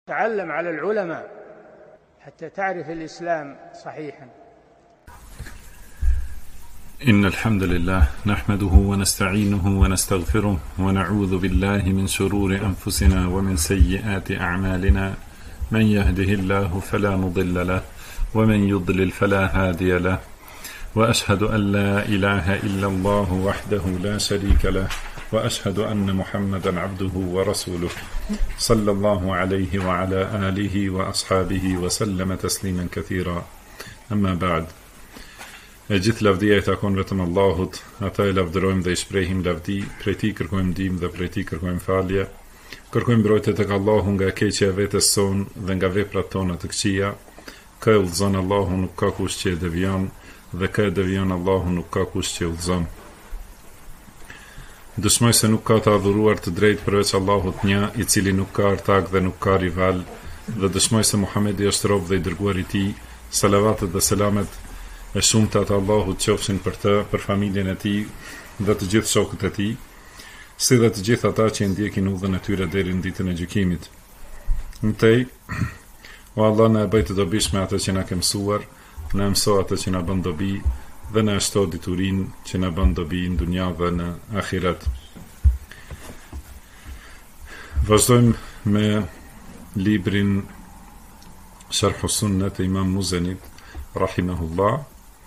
تعلم على العلماء حتى تعرف الإسلام صحيحا. إن الحمد لله نحمده ونستعينه ونستغفره ونعوذ بالله من شرور أنفسنا ومن سيئات أعمالنا، من يهده الله فلا مضل له ومن يضلل فلا هادي له، وأشهد أن لا إله إلا الله وحده لا شريك له، وأشهد أن محمدا عبده ورسوله صلى الله عليه وعلى آله وأصحابه وسلم تسليما كثيرا. أما بعد. Gjithë lavdia I takon vetëm Allahut, ata e lavdërojmë dhe I shprehim lavdi, prej Tij kërkojmë ndihmë dhe prej Tij kërkojmë falje. Kërkojmë mbrojtje tek Allahu nga keqja e vetes son dhe nga veprat tona të këqija. Kë e udhëzon Allahu nuk ka kush që e devion, dhe kë e devion Allahu nuk ka kush që e udhëzon. Dëshmoj se nuk ka të adhuruar të drejtë përveç Allahut një, I cili nuk ka artak dhe nuk ka rival, dhe dëshmoj se Muhamedi është rob dhe I dërguar I Tij. Salavatet dhe selamet e shumta të Allahut qofshin për të, për familjen e tij dhe të gjithë shokët e tij, si dhe të gjithë ata që ndjekin udhën e tyre deri në ditën e gjykimit. Mtej, o Allah, na e bëj të dobishme atë që na ke mësuar, na mëso atë që na bën dobi dhe na shto diturinë që na bën dobi në dunja dhe në ahiret. Vazhdojmë me librin Sharh Sunnet e Imam Muzenit rahimahullah.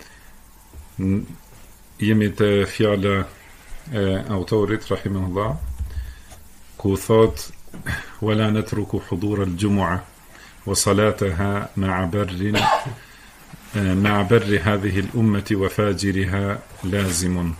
Jemi të fjala e autorit rahimahullah, ku thot: "Wala natruku hudur al-jumu'ah wa salataha ma'a barri hadhihi al-ummati wa fajiriha lazimun."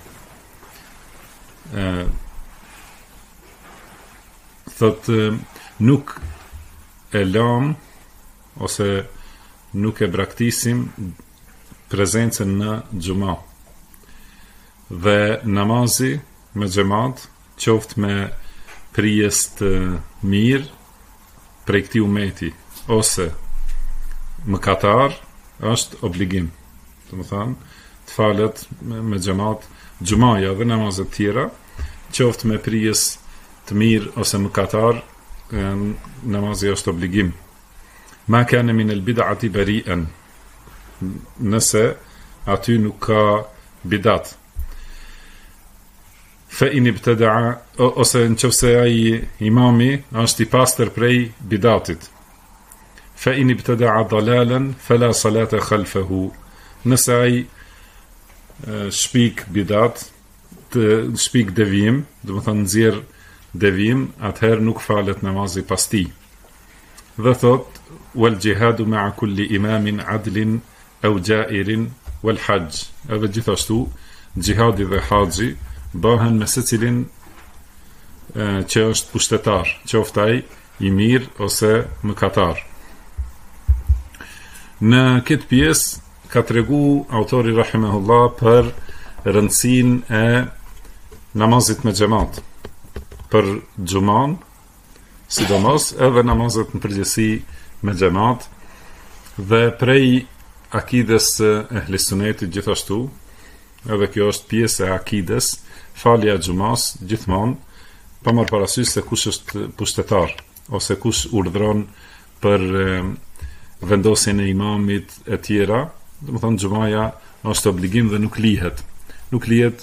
Thot nuk e lam ose nuk e braktisim prezencën në xhuma dhe namazi me xhamat, qoftë me prijes të mirë prej këtij ummeti ose mëkatar, është obligim. Domethënë, të falet me xhamat xhumaja dhe namazet tjera, qoftë me prijes të mirë ose mëkatar, namazi është obligim. Ma kana min al-bid'ati bari'an, nëse aty nuk ka bidat. Fa in ibtada'a, ose nëse ai imami është I pastër prej bidatit. Fa in ibtada'a dalalan fala salata khalfahu, nëse ai shpik bidat, shpik devijim, domethënë nxjerr devijim, atëherë nuk falet namazi pas tij. Dhe thot: wal jihadu ma'a kulli imamin adlin aw jairin wal hajj. Edhe gjithashtu xhihadi dhe haxhi bëhen me secilin që është pushtetar, qoftë ai I mirë ose mëkatar. Në këtë pjesë ka tregu autori rahimahullah për rëndësinë e namazit me xhamat, për xhuman, sidomos edhe namazet në përgjithësi me xhamat, dhe prej akides e ehli sunetit gjithashtu, edhe kjo është pjesë e akides, falja e xumas gjithmonë, pa marrë parasysh se kush është pushtetar ose kush urdhron për vendosjen e imamit e tjera. Domethënë xumaja është obligim dhe nuk lihet. Nuk lihet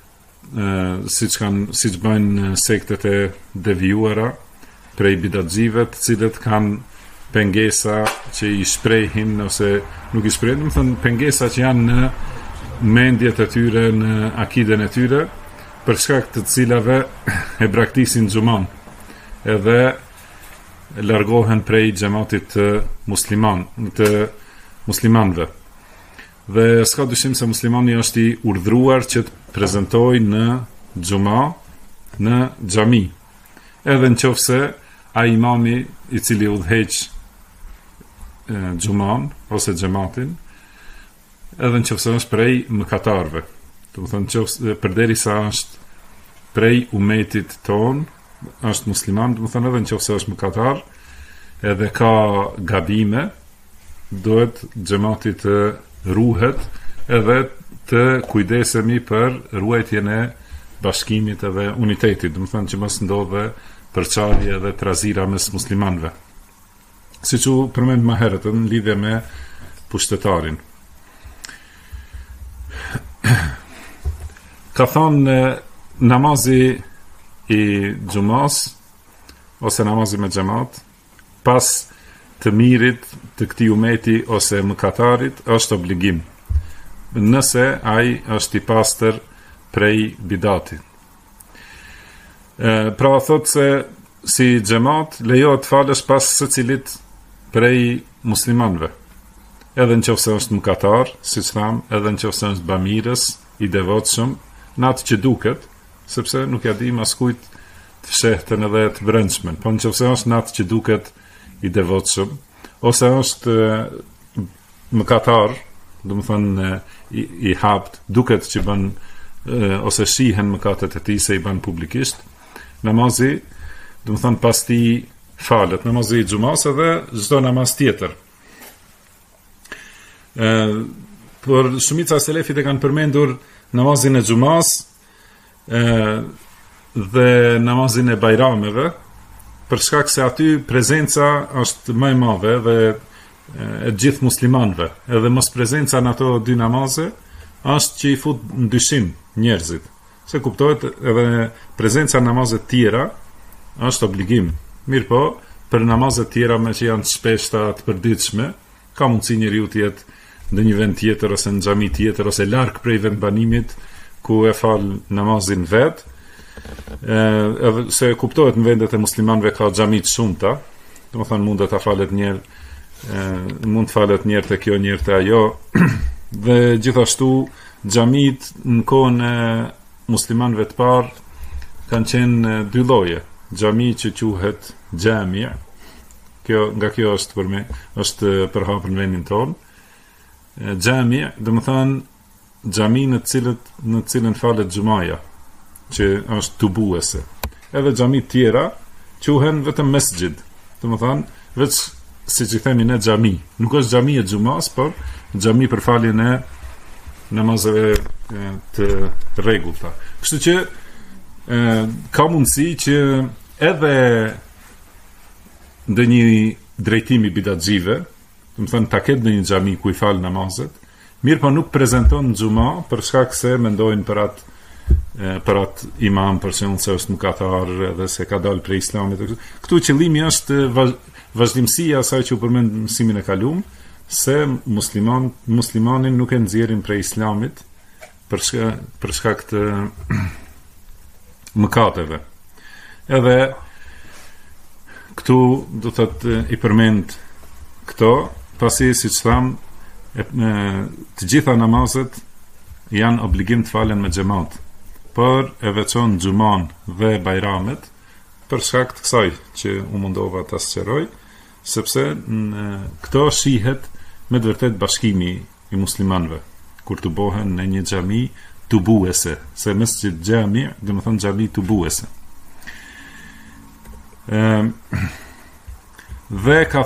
siç bëjnë sektet e devijuara prej bidatxive, të cilët kanë pengesa që I shprehin ose nuk I shprehin, domethënë pengesa që janë në mendjet e tyre, në akiden e tyre, për shkak të cilave e braktisin xhuman, edhe largohen prej xhamatit të muslimanëve. Dhe s'ka dyshim se muslimani është I urdhëruar që të prezantojë në xhuma, në xhami, edhe nëse ai imami I cili udhëheq xhuman ose xhamatin, edhe nëse është prej mëkatarëve. Domethënë nëse përderisa është prej umetit ton, është musliman, domethënë edhe nëse është mëkatar, edhe ka gabime, duhet xhamati të ruhet edhe të kujdesemi për ruajtjen e bashkimit edhe unitetit, domethënë që mos ndodhe përçarje dhe trazira mes muslimanëve. siç u përmend më herët në lidhje me pushtetarin. Ka thonë namazi i xumas ose namazi me xhamat pas të mirit të këtij umeti ose mëkatarit është obligim, nëse ai është i pastër prej bidatit. Pra thot se si xhamat lejohet falësh pas secilit prej muslimanëve, edhe nëse është mëkatar, siç tham, edhe nëse është bamirës i devotshëm, në atë që duket, sepse nuk ja dim askujt të fshehtën edhe të brendshmën, po nëse është në atë që duket i devotshëm, ose është mëkatar, do të thonë i hapt, duket që bën ose shihen mëkatet e tij se i bën publikisht, namazi, do të thonë pas ti falet, namazi i xumas edhe çdo namaz tjetër. Por shumica e selefit e kanë përmendur namazin e xumas dhe namazin e bajrameve, për shkak se aty prezenca është më e madhe dhe e gjithë muslimanëve, edhe mos prezenca në ato dy namaze është që i fut në dyshim njerëzit. Se kuptohet edhe prezenca në namazet tjera është obligim. Mirë po, për namazet tjera me që janë shpeshta të përditshme, ka mundësi njeriu të jetë në një vend tjetër ose në xhami tjetër ose larg prej vendbanimit ku e fal namazin vet. Se kuptohet në vendet e muslimanëve ka xhami të shumta, domethënë mund të falet njëherë, mund të falet njëherë te kjo, njëherë te ajo. Dhe gjithashtu xhamit në kohën e muslimanëve të parë kanë qenë dy lloje. Xhami që quhet xhami, nga kjo është për me, është përhapur në vendin tonë. Xhami, domethënë xhami në cilën falet xumaja, që është tubuese. Edhe xhamit tjera quhen vetëm mesxhid, domethënë veç siç i themi ne xhami. Nuk është xhami e xumas, por xhami për faljen e namazeve të rregullta. Kështu që ka mundësi që edhe ndonjë drejtimi bidatxive, domethënë ta ketë në një xhami ku i fal namazet, mirë po nuk prezanton xhuma për shkak se mendojnë për atë imam, për shembull se është mëkatar edhe se ka dalë prej islamit. Këtu qëllimi është vazhdimësia asaj që u përmend në mësimin e kaluam, se muslimanin nuk e nxjerrin prej islamit për shkak të mëkateve. Edhe këtu do thotë i përmend këto, pasi siç tham, të gjitha namazet janë obligim të falen me xhamat, por e veçon xuman dhe bajramet për shkak të kësaj që u mundova ta sqaroj, sepse këto shihet me vërtet bashkimi i muslimanëve kur të bohen në një xhami tubuese, se mesxhid xhami, domethënë xhami tubuese. Dhe ka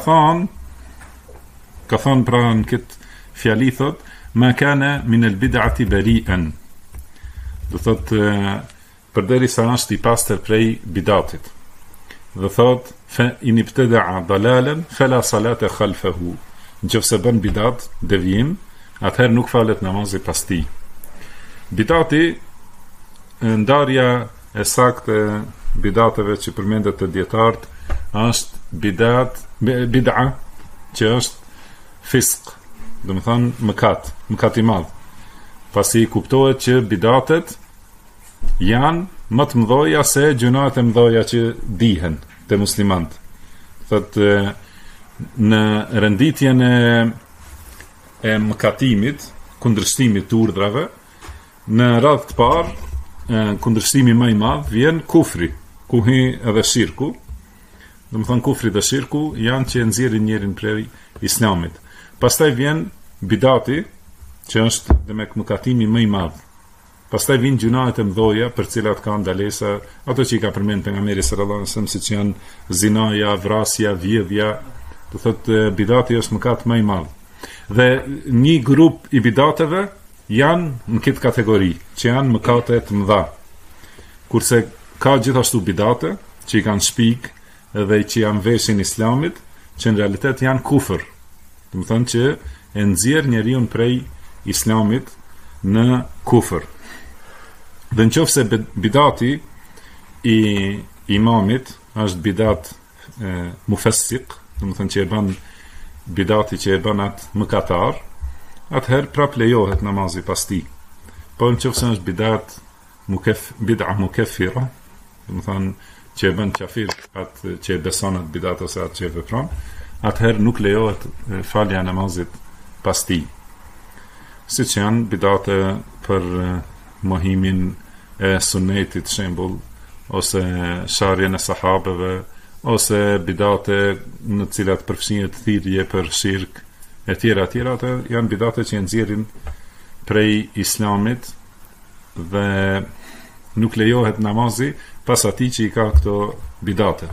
thonë pra në këtë fjali thot, ma kana min al bid'ati bari'an. Do thot përderisa është i pastër prej bidatit. Dhe thot fa in ibtada'a dalalan fala salata khalfahu. Nëse bën bidat, devijim, atëherë nuk falet namazi pas tij. Bidati, ndarja e saktë e bidateve që përmendet të dietarët, është bid'a që është fisk, domethënë mëkat i madh. Pasi kuptohet që bidatet janë më të mëdha se gjunat e mëdha që dihen te muslimanët. Thotë në renditjen e mëkatimit, kundërshtimit të urdhrave, në radhë të parë, kundërshtimi më i madh vjen kufri, ku hi edhe shirku. Domethënë kufri dhe shirku janë që nxjerrin njërin prej islamit. Pastaj vjen bidati, që është demek mëkatimi më i madh. Pastaj vijnë gjunahet e mëdha për cilat ka ndalesa, ato që i ka përmend pejgamberi sallallahu alajhi wasallam, siç janë zinaja, vrasja, vjedhja. Do thotë bidati është mëkat më i madh. Dhe një grup i bidateve janë në këtë kategori, që janë mëkate të mëdha. Kurse ka gjithashtu bidate që i kanë shpik dhe që janë veshin islamit, që në realitet janë kufër. Do të thonë që e nxjerr njeriu prej islamit në kufër. Dhe nëse bidati i imamit është bidat mufessiq, do të thonë që e bën bidati që e bën atë mëkatar, atëherë prap lejohet namazi pas tij. Po nëse është bid'a mukeffira, do të thonë që e bën kafir atë që e beson atë bidat ose atë që e vepron, atëherë nuk lejohet falja e namazit pas tij. Siç janë bidate për mohimin e sunetit, shembull, ose sharjen e sahabeve, ose bidate në të cilat përfshihet thirrje për shirk, e tjera, ato janë bidate që nxjerrin prej islamit dhe nuk lejohet namazi pas atij që i ka këto bidate.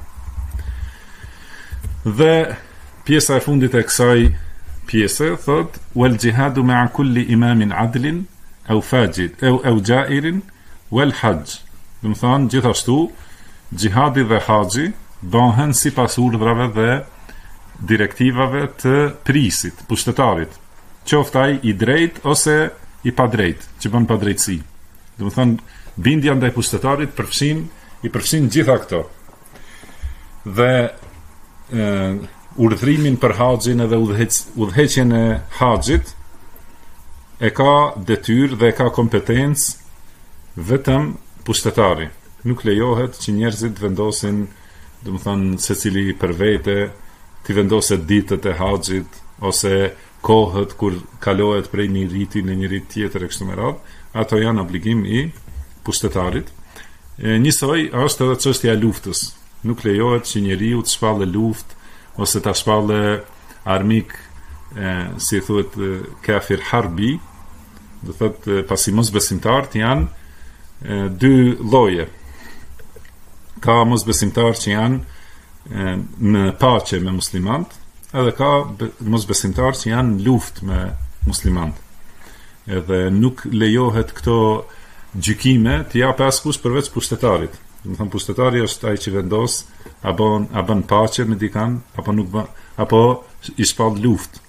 Dhe pjesa e fundit e kësaj pjese thot wal jihadu ma'a kulli imamin adlin aw fajid aw ja'irin wal hajj. Do të thonë gjithashtu xhihadi dhe haxhi bëhen sipas urdhrave dhe direktivave të prisit, pushtetarit, qoftë ai i drejt ose i padrejt, që bën padrejtësi. Do të thonë bindja ndaj pushtetarit i përfshin gjitha këto. Dhe urdhrimin për haxhin edhe udhëheqjen e haxhit e ka detyrë dhe e ka kompetencë vetëm pushtetari. Nuk lejohet që njerëzit vendosin, do të thonë secili për vete, ti vendoset ditët e haxhit ose kohët kur kalohet prej një riti në një rit tjetër e kështu me radhë, ato janë obligim i pushtetarit. Njësoj është edhe çështja e luftës. Nuk lejohet që njeriu të shpallë luftë ose ta shpallë armik, si thuhet kafir harbi, do thotë pasi mosbesimtarët janë dy lloje. Ka mosbesimtarë që janë në paqe me muslimanët, edhe ka mosbesimtarë që janë në luftë me muslimanët. Edhe nuk lejohet këto gjykime të japë askush përveç pushtetarit. Do të thonë pushtetari është ai që vendos a bën paqe me dikan apo nuk bën, apo i shpall luftë.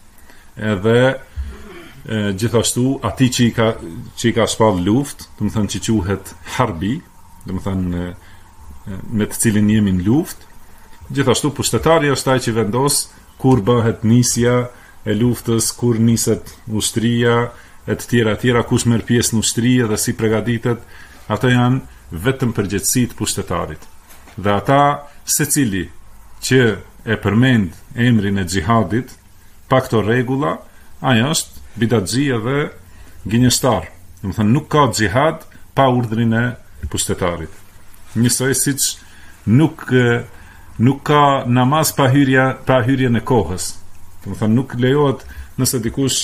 Edhe gjithashtu atij që i ka shpall luftë, do të thonë që quhet harbi, do të thonë me të cilin jemi në luftë. Gjithashtu pushtetari është ai që vendos kur bëhet nisja e luftës, kur niset ushtria e të tjera, kush merr pjesë në ushtri dhe si përgatitet. Ato janë vetëm përgjegjësitë pushtetarit. Dhe ata secili që e përmend emrin e xhihadit pa këto rregulla, ai është bidatxhi dhe gënjeshtar. Do të thonë nuk ka xhihad pa urdhrin e pushtetarit. Njësoj siç nuk ka namaz pa hyrjen e kohës. Do të thonë nuk lejohet nëse dikush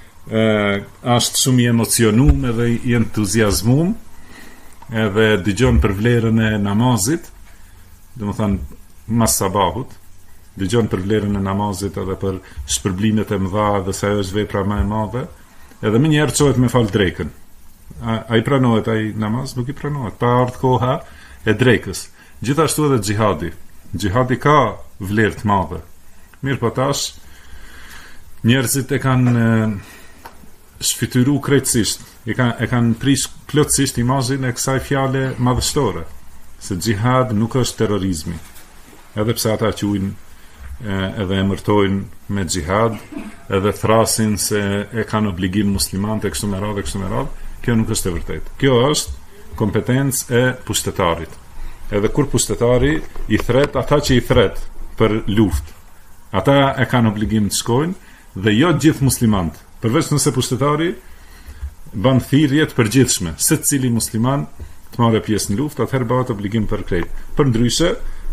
është shumë i emocionuar dhe i entuziazmuar edhe dëgjon për vlerën e namazit, do të thonë mas sabahut, dëgjon për vlerën e namazit edhe për shpërblimet e mëdha dhe se ajo është vepra më e madhe, edhe më njëherë çohet me fal drekën. Ai pranohet ai namaz, nuk i pranohet, pa ardhur koha e drekës. Gjithashtu edhe xhihadi. Xhihadi ka vlerë të madhe. Mirë po tash njerëzit e kanë shfrytëru krejtësisht, e kanë prish plotësisht imazhin e kësaj fjale madhështore, se xhihad nuk është terrorizmi. Edhe pse ata quajnë edhe emërtojnë me xhihad, edhe thrasin se e kanë obligim muslimanët e kështu me radhë, kjo nuk është e vërtetë. Kjo është kompetencë e pushtetarit. Edhe kur pushtetari i thret ata që i thret për luftë, ata e kanë obligim të shkojnë dhe jo gjithë muslimanët. Përveç nëse pushtetari bën thirrje të përgjithshme, secili musliman të marrë pjesë në luftë, atëherë bëhet obligim për krejt. Përndryshe,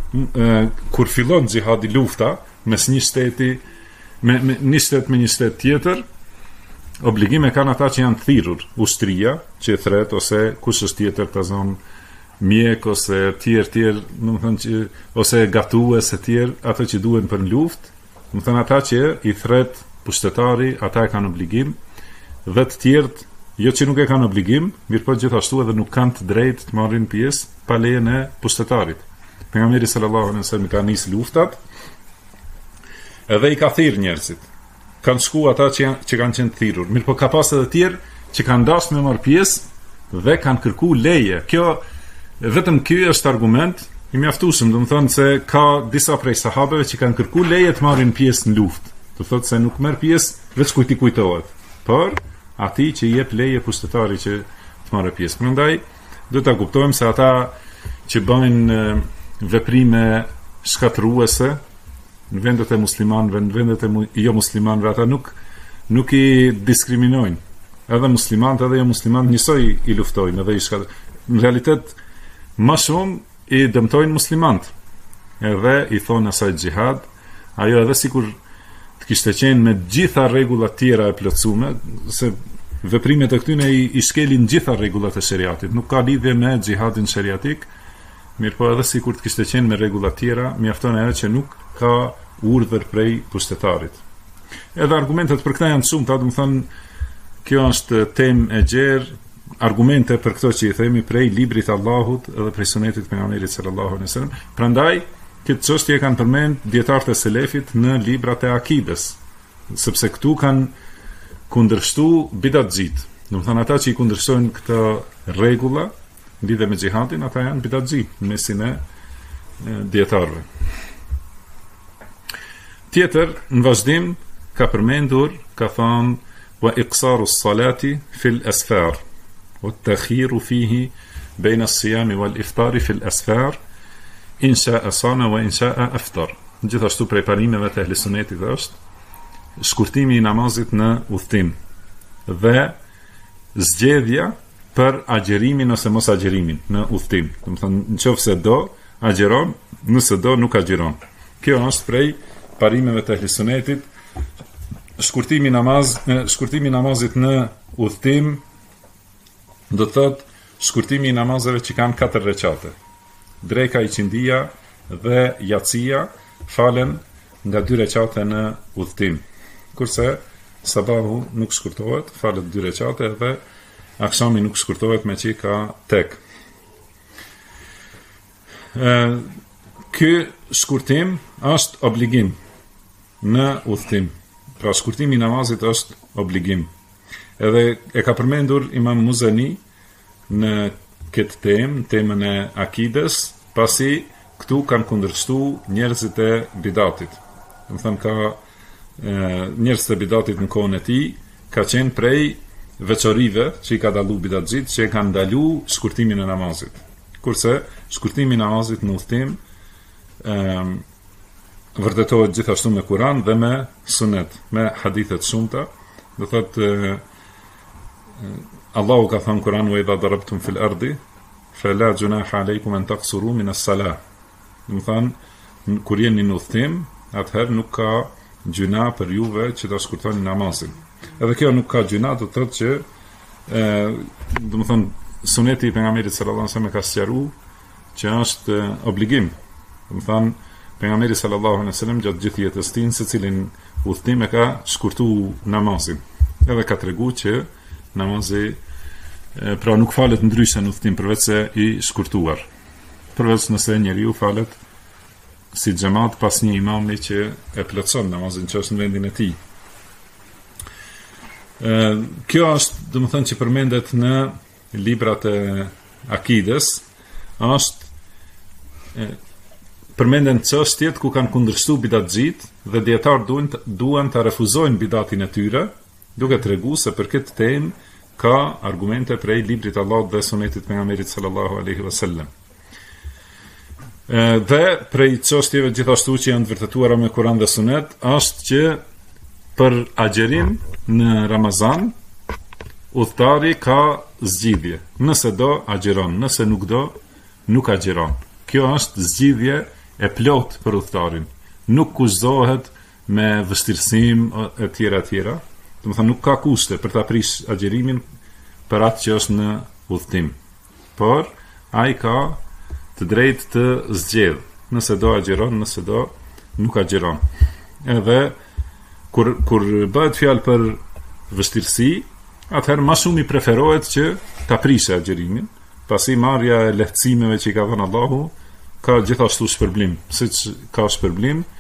kur fillon xhihadi lufta mes një shteti me një shtet tjetër, obligime kanë ata që janë thirrur, ushtria që e thret ose kush është tjetër të zonë mjek ose tjerë, domethënë që ose gatues e tjerë, ato që duhen për luftë, domethënë ata që i thret pushtetari, ata e kanë obligim, dhe të tjerët jo që nuk e kanë obligim, mirëpo gjithashtu edhe nuk kanë të drejtë të marrin pjesë pa lejen e pushtetarit. Pejgamberi sallallahu alaihi wasallam ka nisë luftat edhe i ka thirr njerëzit. Kanë shku ata që kanë qenë thirrur. Mirë, po ka pas edhe tjerë që kanë dashur me marr pjesë dhe kanë kërku leje. Vetëm ky është argument i mjaftueshëm, do të thonë se ka disa prej sahabeve që kanë kërku leje të marrin pjesë në luftë. Do thotë se nuk merr pjesë veç kujt i kujtohet, por atij që i jep leje pushtetarit që të marrë pjesë. Prandaj do ta kuptojmë se ata që bëjnë veprime shkatërruese në vendet e muslimanëve, në vendet e jo muslimanëve, ata nuk i diskriminojnë. Edhe muslimanët edhe jo muslimanët njësoj i luftojnë edhe i shkatërrojnë. Në realitet më shumë i dëmtojnë muslimanët. Edhe i thonë asaj xhihad, ajo edhe sikur të kishte qenë me gjitha rregullat tjera e plotësuar, se veprimet e këtyne i shkelin gjitha rregullat e shariatit. Nuk ka lidhje me xhihadin shariatik, mirë po edhe sikur të kishte qenë me rregulla tjera, mjafton ajo që nuk ka urdhër prej pushtetarit. Edhe argumentet për këtë janë shumë, do të thonë, kjo është temë e gjerë, argumente për këto që i themi prej librit Allahut edhe prej sunetit pejgamberit sallallahu alaihi wasallam. Prandaj këtë çështje kanë përmend dietarët e selefit në librat e akides, sepse këtu kanë kundërshtuar bidatxhit. Do të thonë ata që i kundërshtojnë këto rregulla lidhe me xhihadin, ata janë bidatxhi në mesin e dietarëve. Tjetër, në vazhdim, ka përmendur, ka thënë wa iqsaru s-salati fil asfar wa at-takhiru fihi bayna as-siyami wal iftari fil asfar in sha'a sana wa in sha'a aftar. Gjithashtu prej parimeve të ehlisunnetit është shkurtimi i namazit në udhtim dhe zgjedhja për agjerimin ose mos agjerimin në udhtim. Do të thonë, nëse do agjeron, nëse do nuk agjeron. Kjo është prej parimeve të ehlisunnetit. Shkurtimi i namazit në udhtim do të thotë shkurtimi i namazeve që kanë 4 rekate. Dreka, iqindia dhe yatsia falen nga 2 rekate në udhtim. Kurse sabahu nuk shkurtohet, falet 2 rekate dhe akşami nuk shkurtohet me që ka tek. Ky shkurtim është obligim në udhtim. Pra shkurtimi i namazit është obligim. Edhe e ka përmendur Imam Muzani në këtë temën e akides, pasi këtu kanë kundërshtuar njerëzit e bidatit. Do të thënë ka njerëzit e bidatit në kohën e tij ka qenë prej veçorive që i ka dallu bidatxhit, që e kanë ndalu shkurtimin e namazit. Kurse shkurtimi i namazit në udhtim vërtetohet gjithashtu me Kur'an dhe me sunet, me hadithet shumta. Do thotë Allahu ka thënë Kur'an wa idha darabtum fil ardi fala junaha alaykum an taqsuru min as-salah. Do thonë kur jeni në udhtim, atëherë nuk ka gjuna për juve që ta shkurtoni namazin. Edhe kjo nuk ka gjuna, do thotë që do të thonë suneti i pejgamberit sallallahu alaihi wasallam ka sqaruar që është obligim. Do thonë pejgamberi sallallahu alaihi wasallam gjatë gjithë jetës tij secilin udhtim e ka shkurtuar namazin. Edhe ka treguar që namazi pra nuk falet ndryshe në udhtim përveç se i shkurtuar. Përveç nëse njeriu falet si xhamat pas një imami që e plotson namazin që është në vendin e tij. Kjo është, domethënë, që përmendet në librat e akides, është përmenden çështjet ku kanë kundërshtuar bidatxhit dhe dietarët duan ta refuzojnë bidatin e tyre, duke treguar se për këtë temë ka argumente prej librit Allahut dhe sunetit pejgamberit sallallahu alaihi wasallam. Dhe prej çështjeve gjithashtu që janë të vërtetuara me Kur'an dhe Sunet është që për agjerim në Ramazan udhëtari ka zgjidhje. Nëse do agjeron, nëse nuk do nuk agjeron. Kjo është zgjidhje e plot për udhëtarin. Nuk kushtohet me vështirësim e tjera. Do të thonë nuk ka kushte për ta prish agjerimin për atë që është në udhëtim. Por ai ka të drejtë të zgjedh. Nëse do agjeron, nëse do nuk agjeron. Edhe kur bëhet fjalë për vështirësi, atëherë më shumë i preferohet që ta prishë agjerimin, pasi marrja e lehtësimeve që i ka dhënë Allahu ka gjithashtu shpërblim, siç ka shpërblim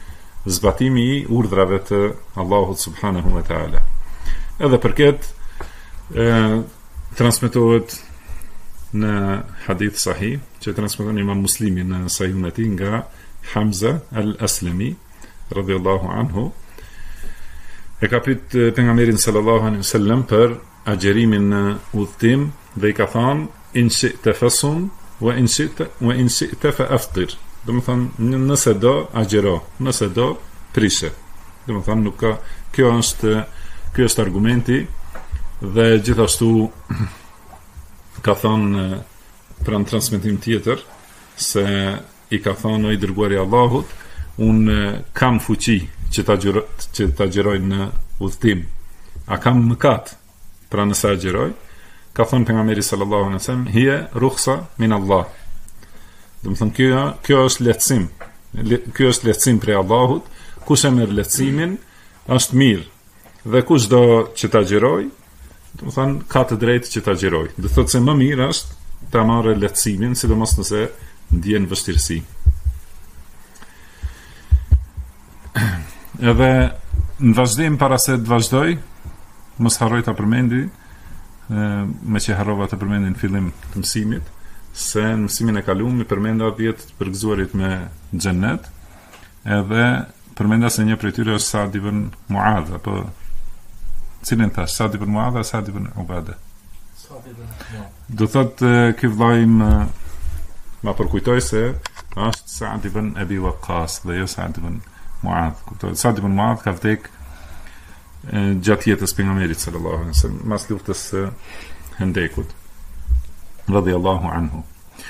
zbatimi i urdhrave të Allahut subhanahu wa taala. Edhe për këtë transmetohet në hadith sahih që transmeton Imam Muslimi në Sahihun e tij nga Hamza al-Aslami radhiyallahu anhu, e ka pyet pejgamberin sallallahu alaihi wasallam për agjerimin në udhtim dhe i ka thënë in shi'ta fasum wa in shi'ta fa aftir. Do të thonë nëse do agjero, nëse do prishe. Do të thonë nuk ka, kjo është argumenti, dhe gjithashtu ka thënë pranë transmetim tjetër se i ka thënë i dërguari i Allahut, unë kam fuqi që ta agjeroj në udhtim. A kam mëkat pra nëse agjeroj? Ka thënë pejgamberi sallallahu alaihi wasallam, hiya rukhsa min Allah. Do të thonë kjo është lehtësim. Kjo është lehtësim prej Allahut. Kush e merr lehtësimin është mirë. Dhe kush do që ta agjeroj, do të thonë ka të drejtë që ta agjeroj. Do thotë se më mirë është ta marrë lehtësimin, sidomos nëse ndjen vështirësi. Edhe në vazhdim, para se të vazhdoj, mos harroj ta përmendi, me që harrova të përmendin në fillim të mësimit, se në mësimin e kaluar i përmenda 10 përgëzuarit me xhennet, edhe përmenda se një prej tyre është Sa'd ibn Mu'adh, apo cilën thash, Sa'd ibn Mu'adh apo Sa'd ibn Ubadah? Do thotë ky vllai ma përkujtoi se është Sa'd ibn Abi Waqqas dhe jo Sa'd ibn Mu'adh. Sa'd ibn Mu'adh ka vdek gjatë jetës pejgamberit sallallahu alaihi wasallam, mas luftës së Hendekut, radhiyallahu anhu.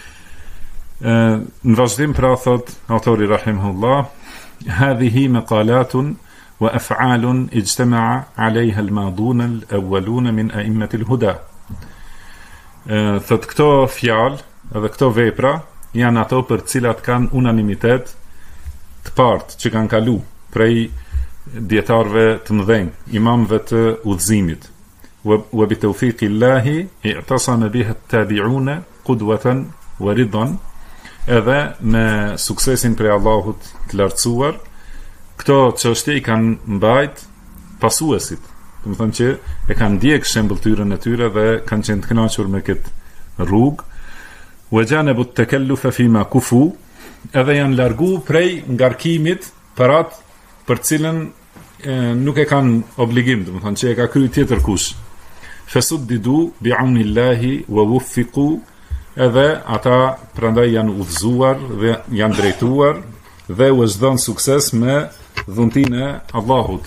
Në vazhdim pra thot autori rahimahullah, hadhihi maqalatun wa af'alun ijtama'a 'alayha al-madun al-awwalun min a'immat al-huda. Thot këto fjalë edhe këto vepra janë ato për cilat kanë unanimitet të partë që kanë kalu prej dietarëve të mëdhenj, imamëve të udhëzimit. Wa bi tawfiqillahi i'tasama biha at-tabi'una qudwatan wa ridan. Edhe me suksesin prej Allahut të lartësuar, këto çështje i kanë mbajt pasuesit. Do të thonë që e kanë ndjek shembulltyrën e tyre dhe kanë qenë të kënaqur me këtë rrugë. Wa janabu at-takallufa fima kufu, edhe janë largu prej ngarkimit për atë për cilën nuk e kanë obligim, do të thonë që e ka kryer tjetër kush. Fasuddidu bi'aunillahi wa wuffiqu, edhe ata prandaj janë udhëzuar dhe janë drejtuar dhe u është dhënë sukses me dhuntinë e Allahut.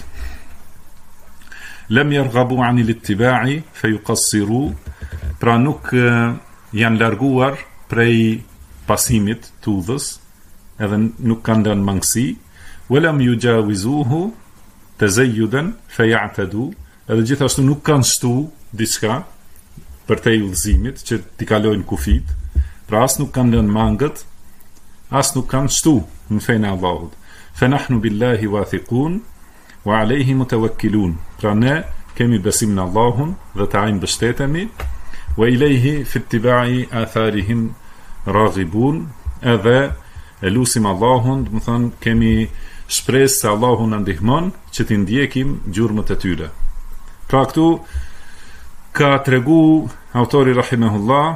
Lam yarghabu 'ani al-ittiba'i fayuqassiru, pra nuk janë larguar prej pasimit të udhës, edhe nuk kanë dhënë mangësi. Walam yujawizuhu tazayyudan fayatadu, edhe gjithashtu nuk kanë shtu diçka për te udhëzimit që t'i kalojnë kufit, pra as nuk kanë lënë mangët, as nuk kanë shtu në fejnë e Allahut. Fa nahnu billahi wathiqun wa alayhi mutawakkilun, pra ne kemi besim në Allahun dhe ta ai mbështetemi, wa ilayhi fi ittiba'i atharihim raghibun, edhe e lusim Allahun, do të thonë kemi shpresë se Allahu na ndihmon që t'i ndjekim gjurmët e tyre. Pra këtu ka tregu autori rahimahullah,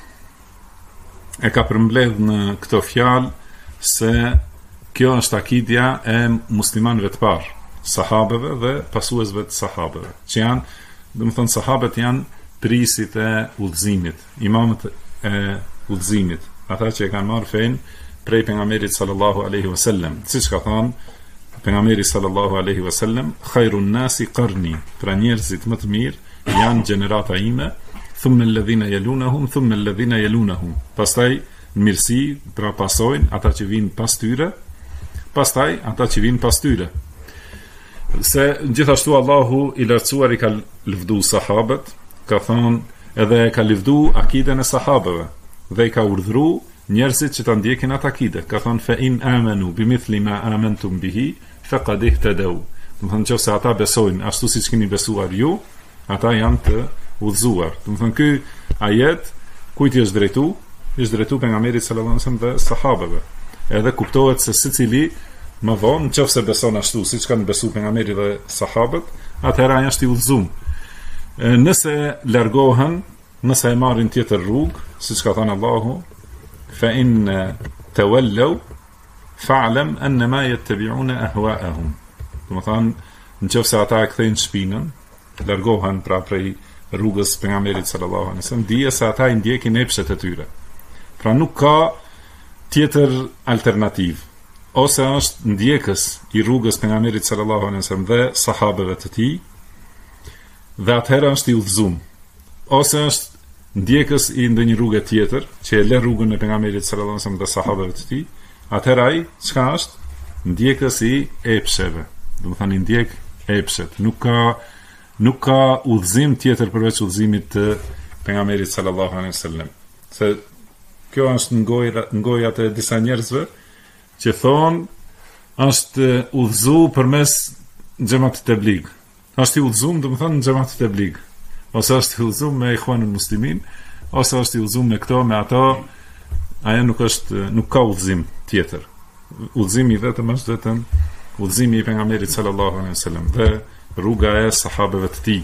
e ka përmbledh në këto fjalë se kjo është akidja e muslimanëve të parë, sahabeve dhe pasuesve të sahabeve, që janë, do të thonë sahabët janë prisit e udhëzimit, imamët e udhëzimit, ata që e kanë marrë fenë prej pejgamberit sallallahu alaihi wasallam, siç ka thënë pejgamberi sallallahu alaihi wasallam, khairun nasi qarni, pra njerëzit më të mirë janë gjenerata ime, thumma alladhina yalunahum thumma alladhina yalunahum, pastaj në mirësi pra pasojnë ata që vinë pas tyre, pastaj ata që vinë pas tyre. Se gjithashtu Allahu i lartësuar i ka lëvdu sahabët, ka thënë edhe e ka lëvdu akiden e sahabëve dhe i ka urdhëru njerëzit që ta ndjekin atë akide. Ka thënë fa in amanu bimithli ma amantum bihi faqad ihtadaw. Do të thonë nëse ata besojnë ashtu siç keni besuar ju, ata janë të udhëzuar. Do të thonë ky ajet kujt i është drejtu? I është drejtu pejgamberit sallallahu alajhi wasallam dhe sahabëve. Edhe kuptohet se secili më vonë, nëse beson ashtu siç kanë besuar pejgamberi dhe sahabët, atëherë ai është i udhëzuar. Nëse largohen, nëse e marrin tjetër rrugë, siç ka thënë Allahu, fa in tawallaw fa'lam annama yattabi'una ahwa'ahum. Domethënë, nëse ata e kthejnë shpinën, largohen pra prej rrugës pejgamberit sallallahu alaihi wasallam, dije se ata i ndjekin epshet e tyre. Pra nuk ka tjetër alternativë. Ose është ndjekës i rrugës pejgamberit sallallahu alaihi wasallam dhe sahabëve të tij, dhe atëherë është i udhëzuar. Ose është ndjekës i ndonjë rrugë tjetër, që e lë rrugën e pejgamberit sallallahu alaihi wasallam dhe sahabëve të tij, atëherë ai çka është? Ndjekës i epsheve. Domethënë i ndjek epshet. Nuk ka udhëzim tjetër përveç udhëzimit të pejgamberit sallallahu alaihi wasallam. Se kjo është ngoja të disa njerëzve që thonë është udhëzu përmes xhamat të tabligh. Është i udhëzuar, domethënë në xhamat të tabligh. Ose është i udhëzuar me Ikhwanul Muslimin, ose është i udhëzuar me këto, me ato. Ajo nuk ka udhëzim tjetër. Udhëzimi vetëm është vetëm udhëzimi i pejgamberit sallallahu alaihi wasallam dhe rruga e sahabëve të tij.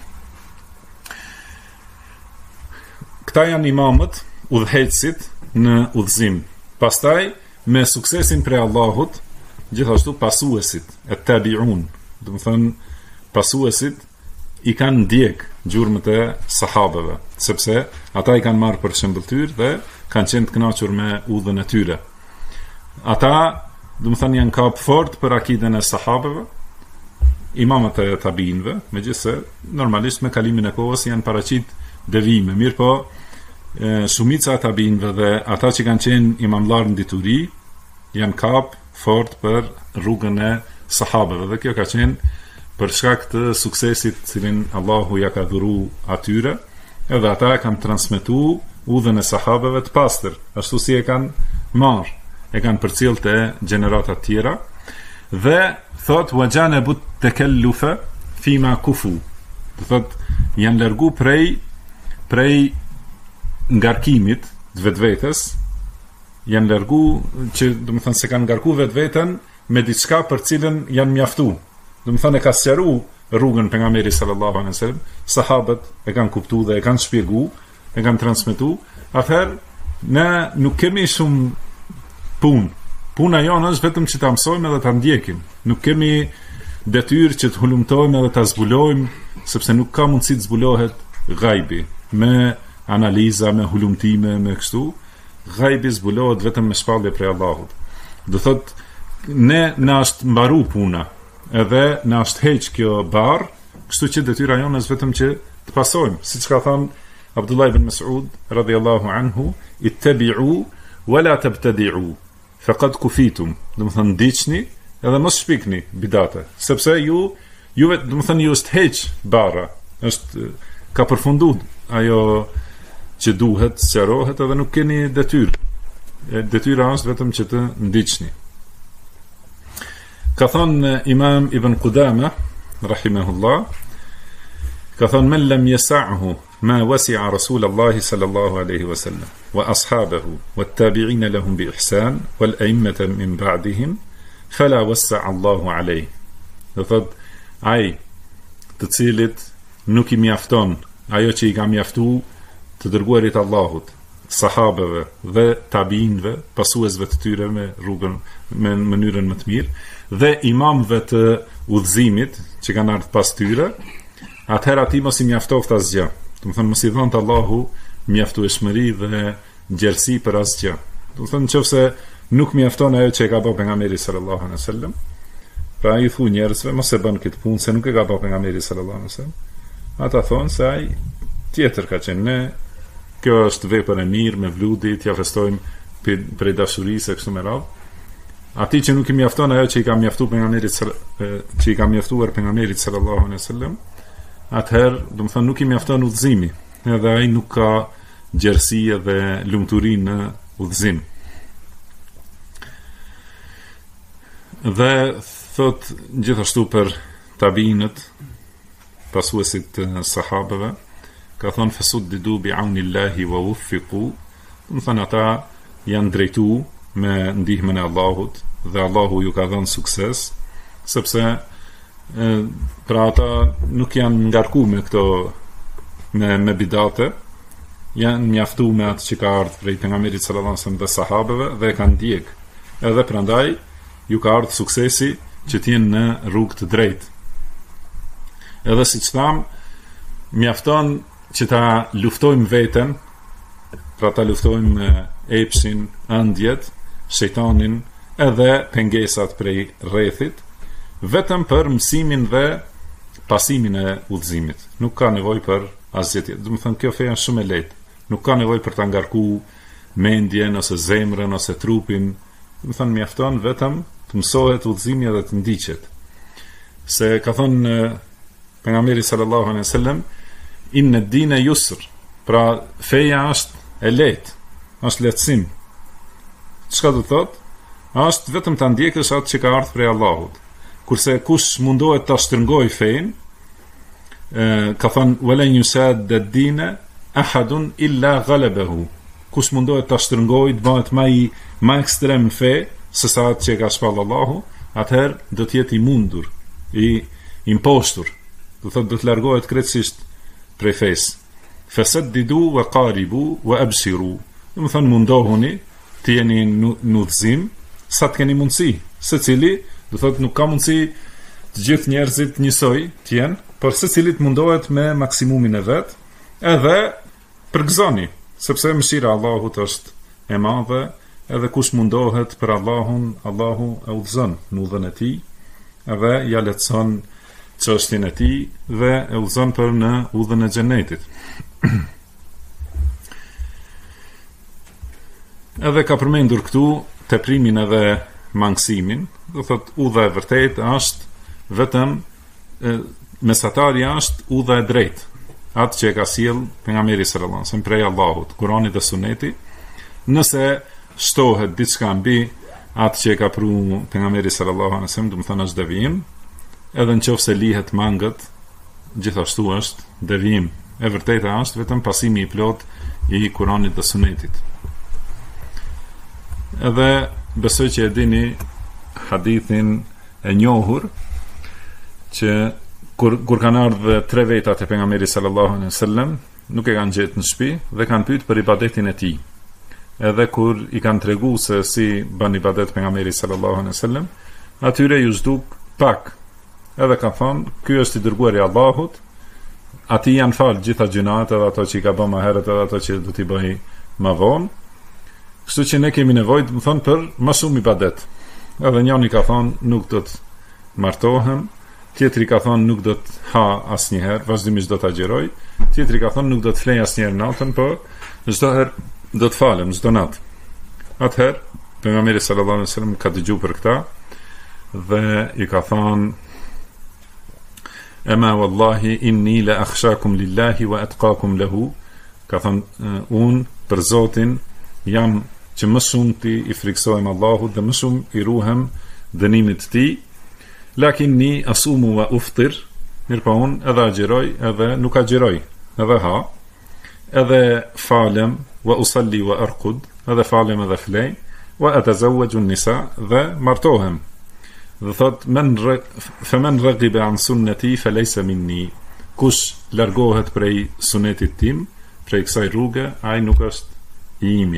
Këta janë imamët, udhëheqësit në udhëzim. Pastaj me suksesin prej Allahut, gjithashtu pasuesit, e tabi'un, do të thënë pasuesit i kanë ndjek gjurmët e sahabëve, sepse ata i kanë marrë për shembulltyr dhe kanë qenë të kënaqur me udhën e tyre. Ata, do të thënë, janë kap fort për akiden e sahabëve, imamët e tabiinëve, megjithëse normalisht me kalimin e kohës janë paraqit devime, mirë po shumica e tabiinëve dhe ata që kanë qenë imamllar në dituri janë kap fort për rrugën e sahabëve, dhe kjo ka qenë për shkak të suksesit cilin Allahu ja ka dhuru atyre, edhe ata kanë transmetuar udhën e sahabëve të pastër, ashtu si e kanë marrë, e kanë përcjell te gjenerata të tjera, dhe thot wajanabu takallufa fima kufu. Do thot janë largu prej ngarkimit të vetvetes, janë largu që do të thënë se kanë ngarku vetveten me diçka për cilën janë mjaftuar. Do të thënë e ka sqaru rrugën pejgamberit sallallahu alaihi wasallam, sahabët e kanë kuptuar dhe e kanë shpjeguar, e kanë transmetuar. Atëherë ne nuk kemi shumë punë. Puna jonë është vetëm që ta mësojmë dhe ta ndjekim. Nuk kemi detyrë që të hulumtojmë dhe ta zbulojmë, sepse nuk ka mundësi të zbulohet gajbi me analiza, me hulumtime, me kështu. Gajbi zbulohet vetëm me shpallje prej Allahut. Do thotë ne na është mbaru puna, edhe na është heq kjo barë, kështu që detyra jonë është vetëm që të pasojmë, siç ka thënë Abdullah ibn Mas'ud radhiyallahu anhu, ittabi'u wala tabtadi'u faqad kufitum. Do të thënë ndiqni edhe mos shpikni bidate, sepse juve do të thënë ju është heq barra, ka përfunduar ajo që duhet sqarohet edhe nuk keni detyrë. Detyra është vetëm që të ndiqni. Ka thënë Imam Ibn Qudama rahimahullah, ka thënë men lam yas'hu ma wasi'a Rasulullah sallallahu alaihi wasallam wa ashabahu wat-tabi'in lahum bi ihsan wal a'immatan min ba'dihim fala wasi'a Allahu alayhi. Do thot ai të cilit nuk i mjafton ajo që i ka mjaftuar të dërguarit Allahut, sahabeve dhe tabiinëve, pasuesve të tyre me rrugën, me mënyrën më të mirë, dhe imamëve të udhëzimit që kanë ardhur pas tyre, atëherë ati mos i mjaftoft asgjë. Do të thënë mos i dhënë Allahu mjaftueshmëri dhe gjerësi për asgjë. Do të thënë nëse nuk mjafton ajo që e ka bërë pejgamberi sallallahu alaihi wasallam, pra i thu njerëzve mos e bën këtë punë se nuk e ka bërë pejgamberi sallallahu alaihi wasallam. Ata thonë se ai tjetër ka qenë, ne kjo është vepër e mirë me vludi, t'ja festojmë prej dashurisë e kështu me radhë. Ati që nuk i mjafton ajo që i ka mjaftuar pejgamberit sallallahu alaihi wasallam, atëherë, do të thënë nuk i mjafton udhëzimi, edhe ai nuk ka gjerësi dhe lumturi në udhëzim. Dhe thot gjithashtu për tabiinët, pasuesit të sahabëve, ka thonë fasuddidu bi aunillahi wa wuffiqu, do të thënë ata janë drejtu me ndihmën e Allahut dhe Allahu ju ka dhënë sukses, sepse pra ata nuk janë ngarku me këto me bidate, janë mjaftu me atë që ka ardhur prej pejgamberit sallallahu alajhi wasallam dhe sahabeve dhe e kanë ndjek. Edhe prandaj ju ka ardhur suksesi që të jenë në rrugë të drejtë. Edhe siç tham, mjafton që ta luftojmë veten, pra ta luftojmë me epsin, ëndjet, shejtanin edhe pengesat prej rrethit, vetëm për mësimin dhe pasimin e udhëzimit. Nuk ka nevojë për asgjë tjetër. Do të thënë kjo fe është shumë e lehtë. Nuk ka nevojë për ta ngarku mendjen ose zemrën ose trupin. Do të thënë mjafton vetëm të mësohet udhëzimi dhe të ndiqet. Se ka thënë pejgamberi sallallahu alaihi wasallam, inna ad-dina yusr. Pra feja është e lehtë, është lehtësim. Çka do të thotë? Është vetëm ta ndjekësh atë që ka ardhur prej Allahut. Kurse kush mundohet ta shtrëngojë fen, ka thënë wala yusad ad-dina ahadun illa ghalabahu. Kush mundohet ta shtrëngojë, të bëhet më ekstrem fe se sa atë që ka shpall Allahu, atëherë do të jetë i mundur, i impostur. Do thotë do të largohet krejtësisht prej fesë. Fasaddidu wa qaribu wa abshiru. Do të thonë mundohuni të jeni në udhëzim sa të keni mundësi. Secili, do thotë nuk ka mundësi të gjithë njerëzit njësoj të jenë, por secili të mundohet me maksimumin e vet, edhe përgëzoni, sepse mëshira e Allahut është e madhe, edhe kush mundohet për Allahun, Allahu e udhëzon në udhën e tij, edhe ja lehtëson çështjen e tij dhe e udhëzon për në udhën e xhenetit. Edhe ka përmendur këtu teprimin edhe mangësimin, do thot udha e vërtet është vetëm mesatari është udha e drejtë, atë që e ka sjell pejgamberi sallallahu alajhi wasallam prej Allahut, Kurani dhe Suneti. Nëse shtohet diçka mbi atë që e ka pru pejgamberi sallallahu alajhi wasallam, do të thonë është devijim, edhe nëse lihet mangët, gjithashtu është devijim. E vërteta është vetëm pasimi i plot i Kuranit dhe Sunetit. Edhe besoj që e dini hadithin e njohur që kur kanë ardhur 3 veta te pejgamberi sallallahu alaihi wasallam, nuk e kanë gjetë në shtëpi dhe kanë pyetur për ibadetin e tij. Edhe kur i kanë treguar se si bën ibadet pejgamberi sallallahu alaihi wasallam, atyre ju zduk pak. Edhe ka thonë, ky është i dërguari i Allahut, ati janë falë gjitha gjunat edhe ato që i ka bë më herët edhe ato që do t'i bëj më vonë. Kështu që ne kemi nevojë, më thonë, për më shumë ibadet. Edhe njëri ka thonë, nuk do të martohem, tjetri ka thonë, nuk do të ha asnjëherë, vazhdimisht do ta agjeroj, tjetri ka thonë, nuk do të flej asnjëherë natën, po çdo herë do të falem çdo natë. Atëherë pejgamberi sallallahu alajhi wasallam ka dëgjuar për këtë dhe i ka thonë, ema wallahi inni la akhshakum lillahi wa atqakum lahu. Ka thonë, unë për Zotin jam që më shumë ti i friksohem Allahut dhe më shumë i ruhem dënimit të tij. Lakinni asumu wa uftir. Mirpo unë edhe agjeroj edhe nuk agjeroj, edhe ha, edhe falem, wa usalli wa arqud, edhe falem edhe flej, wa atazawwaju an-nisa, dhe martohem. Dhe thot, femen raghiba an sunnati falaysa minni. Kush largohet prej sunetit tim, prej kësaj rruge, ai nuk është i imi.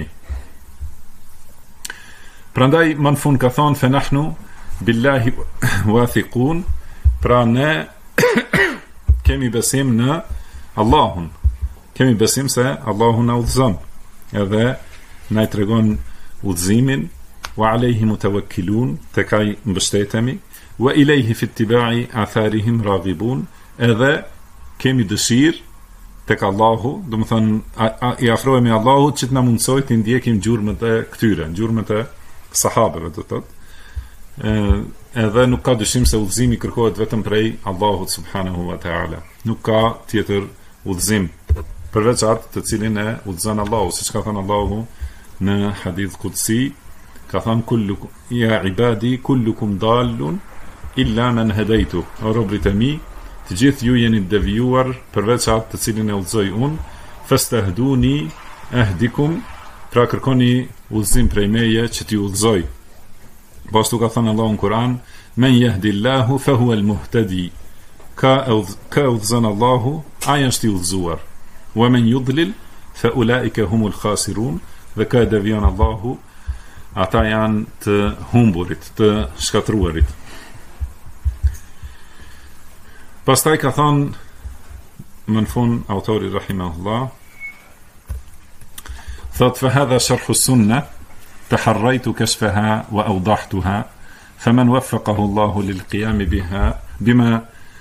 Prandaj më në fund ka thonë, fe nahnu billahi wathiqun, pra ne kemi besim në Allahun, kemi besim se Allahun na udhëzon, edhe na i tregon udhëzimin, wa alayhi mutawakkilun, tek ai mbështetemi, wa ilayhi fi ittiba'i atharihim raghibun, edhe kemi dëshirë tek Allahu, do të thonë i afrohemi Allahut që të na mundsoj të ndjekim gjurmët e këtyre, gjurmët e sahabeve, do të thotë. Edhe nuk ka dyshim se udhëzimi kërkohet vetëm prej Allahut subhanahu wa ta'ala. Nuk ka tjetër udhëzim përveç atë të cilin e udhëzon Allahu, siç ka thënë Allahu në hadith qudsi, ka thënë kullukum ya ibadi kullukum dallun illa man hadaytu. O robrit e mi, të gjithë ju jeni devijuar përveç atë të cilin e udhëzoj unë, fastahduni ahdikum, pra kërkoni udhëzim prej meje që t'ju udhëzoj. Pashtu ka thënë Allahu në Kur'an, men yahdillahu fa huwa al-muhtadi. Ka udhëzon Allahu, ai është i udhëzuar. Wa men yudlil fa ulaika humul khasirun. Dhe ka devion Allahu, ata janë të humburit, të shkatruarit. Pastaj ka thënë më në fund autori rahimahullah, thot فهذا شرح السنة تحريت كشفها وأوضحتها فمن وفقه الله للقيام بما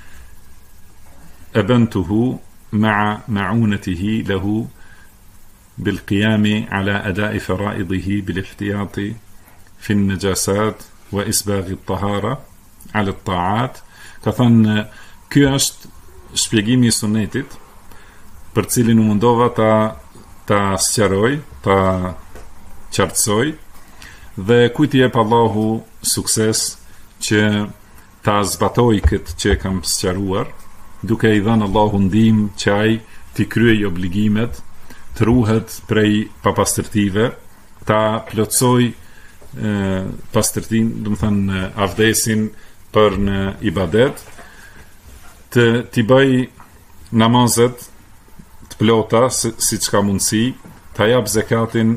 أبنته مع معونته له بالقيام على أداء فرائضه بالاحتياط في النجاسات وإسباغ الطهارة على الطاعات. Ka thënë, ky është shpjegimi i sunetit, për cilin u mundova ta sqaroj, ta qartësoj, dhe kujt i jep Allahu sukses që ta zbatoj këtë që kam sqaruar, duke i dhënë Allahu ndihmë që ai t'i kryej obligimet, të ruhet prej papastërtive, ta plotësoj pastërtin, do të thënë avdesin për në ibadet, t'i bëj namazet të plota si që ka mundësi, t'a jap zakatin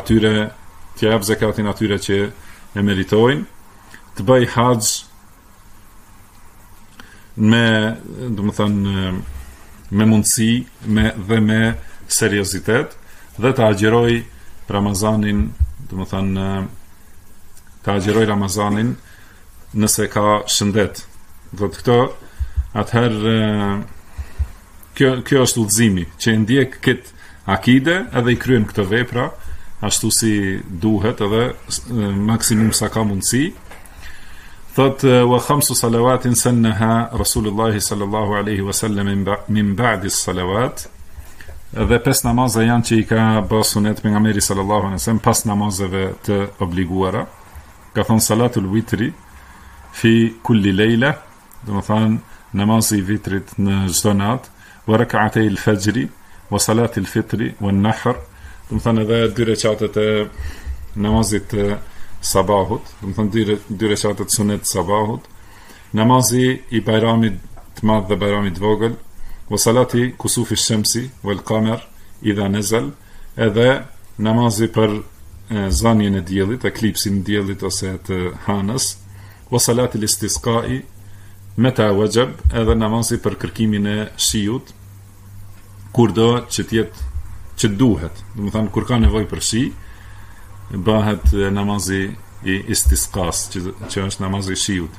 atyre që e meritojnë, të bëj haxh me, do të thënë, me mundësi dhe me seriozitet, dhe të agjeroj Ramazanin, do të thënë, të agjeroj Ramazanin nëse ka shëndet. Do të këto, atëherë kjo është udhëzimi, që ndjek këtë akide edhe i kryen këto vepra ashtu si duhet edhe maksimum sa ka mundësi. Thot wa khamsu salawatin sannaha Rasulullahi sallallahu alaihi wasallam min ba'di salawat. Dhe 5 namaze janë që i ka bë sunet pejgamberi sallallahu alaihi wasallam pas namazeve të obliguara. Ka thon salatul witri fi kulli lejla, do të thon namazi i vitrit në çdo natë, wa rak'atay al-fajri wa salati al-fitri wa an-nahr, do të thon edhe 2 rekatet e namazit të sabahut, do të thon 2 rekatet sunet të sabahut, namazi i bajramit të madh dhe bajramit të vogël, wa salati kusufi shamsi wal qamar idha nazal, edhe namazi për zënjen e diellit, eklipsin e diellit ose të hanës, wa salati al-istisqa'i meta wajab, edhe namazi për kërkimin e shiut, kurdo që duhet, do të thënë kur ka nevojë për shi, bëhet namazi i istisqas, që është namazi i shiut.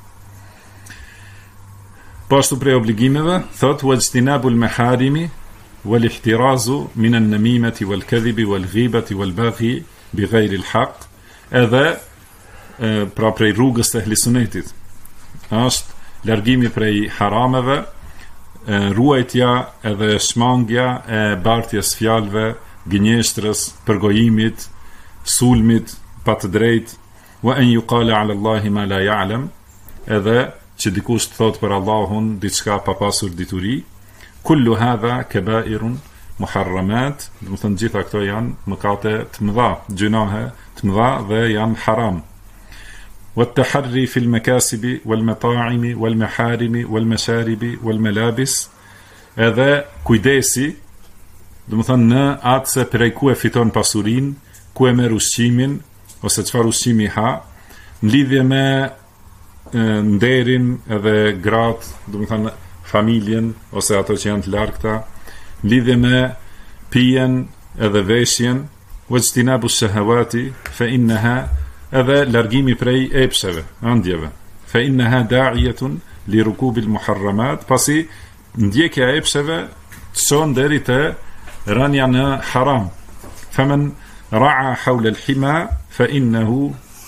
Pashtu prej obligimeve, thot wajtinabul maharimi wal ihtirazu min an-namimati wal kadhibi wal ghibati wal baghi bighayri al-haq, edhe pra prej rrugës të ehlisunetit është largimi prej harameve, ruajtja edhe shmangja e bartjes fjalëve, gënjeshtrës, përgojimit, sulmit pa të drejtë, wa an yuqala ala Allahi ma la ya'lam, edhe që dikush të thot për Allahun diçka pa pasur dituri. Kullu hadha kaba'irun muharramat, do të thënë gjitha këto janë mëkate të mëdha, gjunahe të mëdha dhe janë haram. والتحري في المكاسب والمطاعم والمحارم والمشارب والملابس, edhe kujdesi, do të thënë në atë se prej ku e fiton pasurin, ku e merr ushqimin ose çfarë ushqimi ha, në lidhje me nderin edhe gratë, do të thënë familjen ose ato që janë të largëta, në lidhje me pijen edhe veshjen, wajtinabu shahawati fa innaha, edhe largimi prej epsheve, ëndjeve. Fa innaha da'iyatun li rukubil muharramat, pasi ndjekja e epsheve çon deri te rënia në haram. Faman ra'a hawla al-hima fa innahu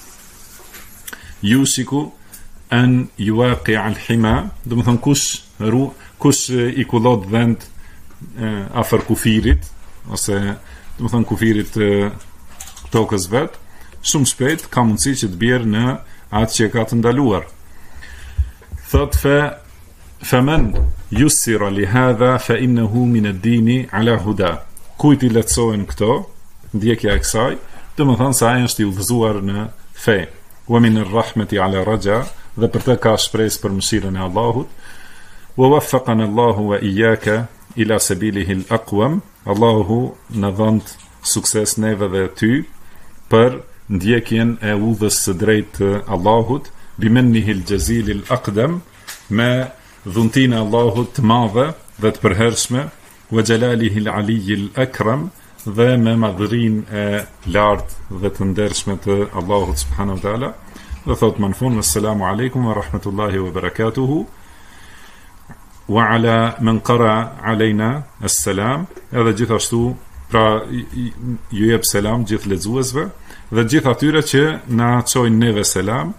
yusiku an yuwaqi'a al-hima, do të thon kush i kullot vend afër kufirit ose do të thon kufirit tokës vet, shumë shpejt ka mundësi që të bjerë në atë që ka të ndaluar. Thot faman yusira li hadha fa innahu min ad-dini ala huda. Kujt i lehtësohen këto, ndjekja e kësaj, do të thonë se ai është i udhëzuar në fe. wa min ar-rahmati ala raja, dhe për të ka shpresë për mëshirën e Allahut. Wa waffaqana Allahu wa iyyaka ila sabilihi al-aqwam. Allahu na dhënë sukses neve dhe ty për ndjekjen e udhës së drejtë të Allahut, bimennihi al-jazil al-aqdam, me dhuntinë e Allahut të madhe dhe të përhershme, wa jalalihi al-ali al-akram, dhe me madhërinë e lartë dhe të ndershme të Allahut subhanahu wa taala. Dhe thot më në fund, assalamu alaikum wa rahmatullahi wa barakatuhu, wa ala men qara alejna assalam, edhe gjithashtu pra ju jep selam gjithë lexuesve dhe gjithë atyre që na çojnë neve selam,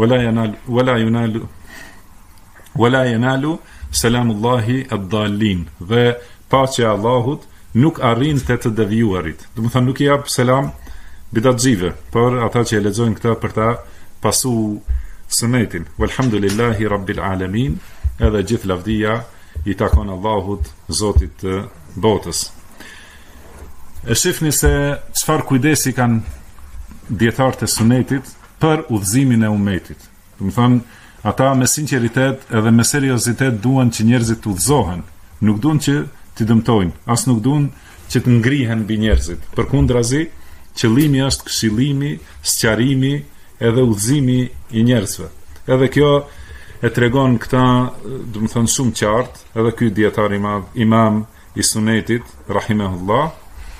wala yanalu selamullahi ad-dallin, dhe paqja e Allahut nuk arrin të devijuarit. Do të thonë nuk i jap selam bidatxive, por ata që e lexojnë këtë për ta pasu sunetin. Walhamdulillahi rabbil alamin, edhe gjithë lavdia i takon Allahut, Zotit të botës. E shifni se çfarë kujdesi kanë dietarët e sunetit për udhëzimin e ummetit. Do të thonë, ata me sinqeritet edhe me seriozitet duan që njerëzit të udhëzohen, nuk duan që t'i dëmtojnë, as nuk duan që të ngrihen mbi njerëzit. Përkundrazi, qëllimi është këshillimi, sqarimi edhe udhëzimi i njerëzve. Edhe kjo e tregon këta, do të thonë shumë qartë, edhe ky dietar imam i sunetit rahimahullah,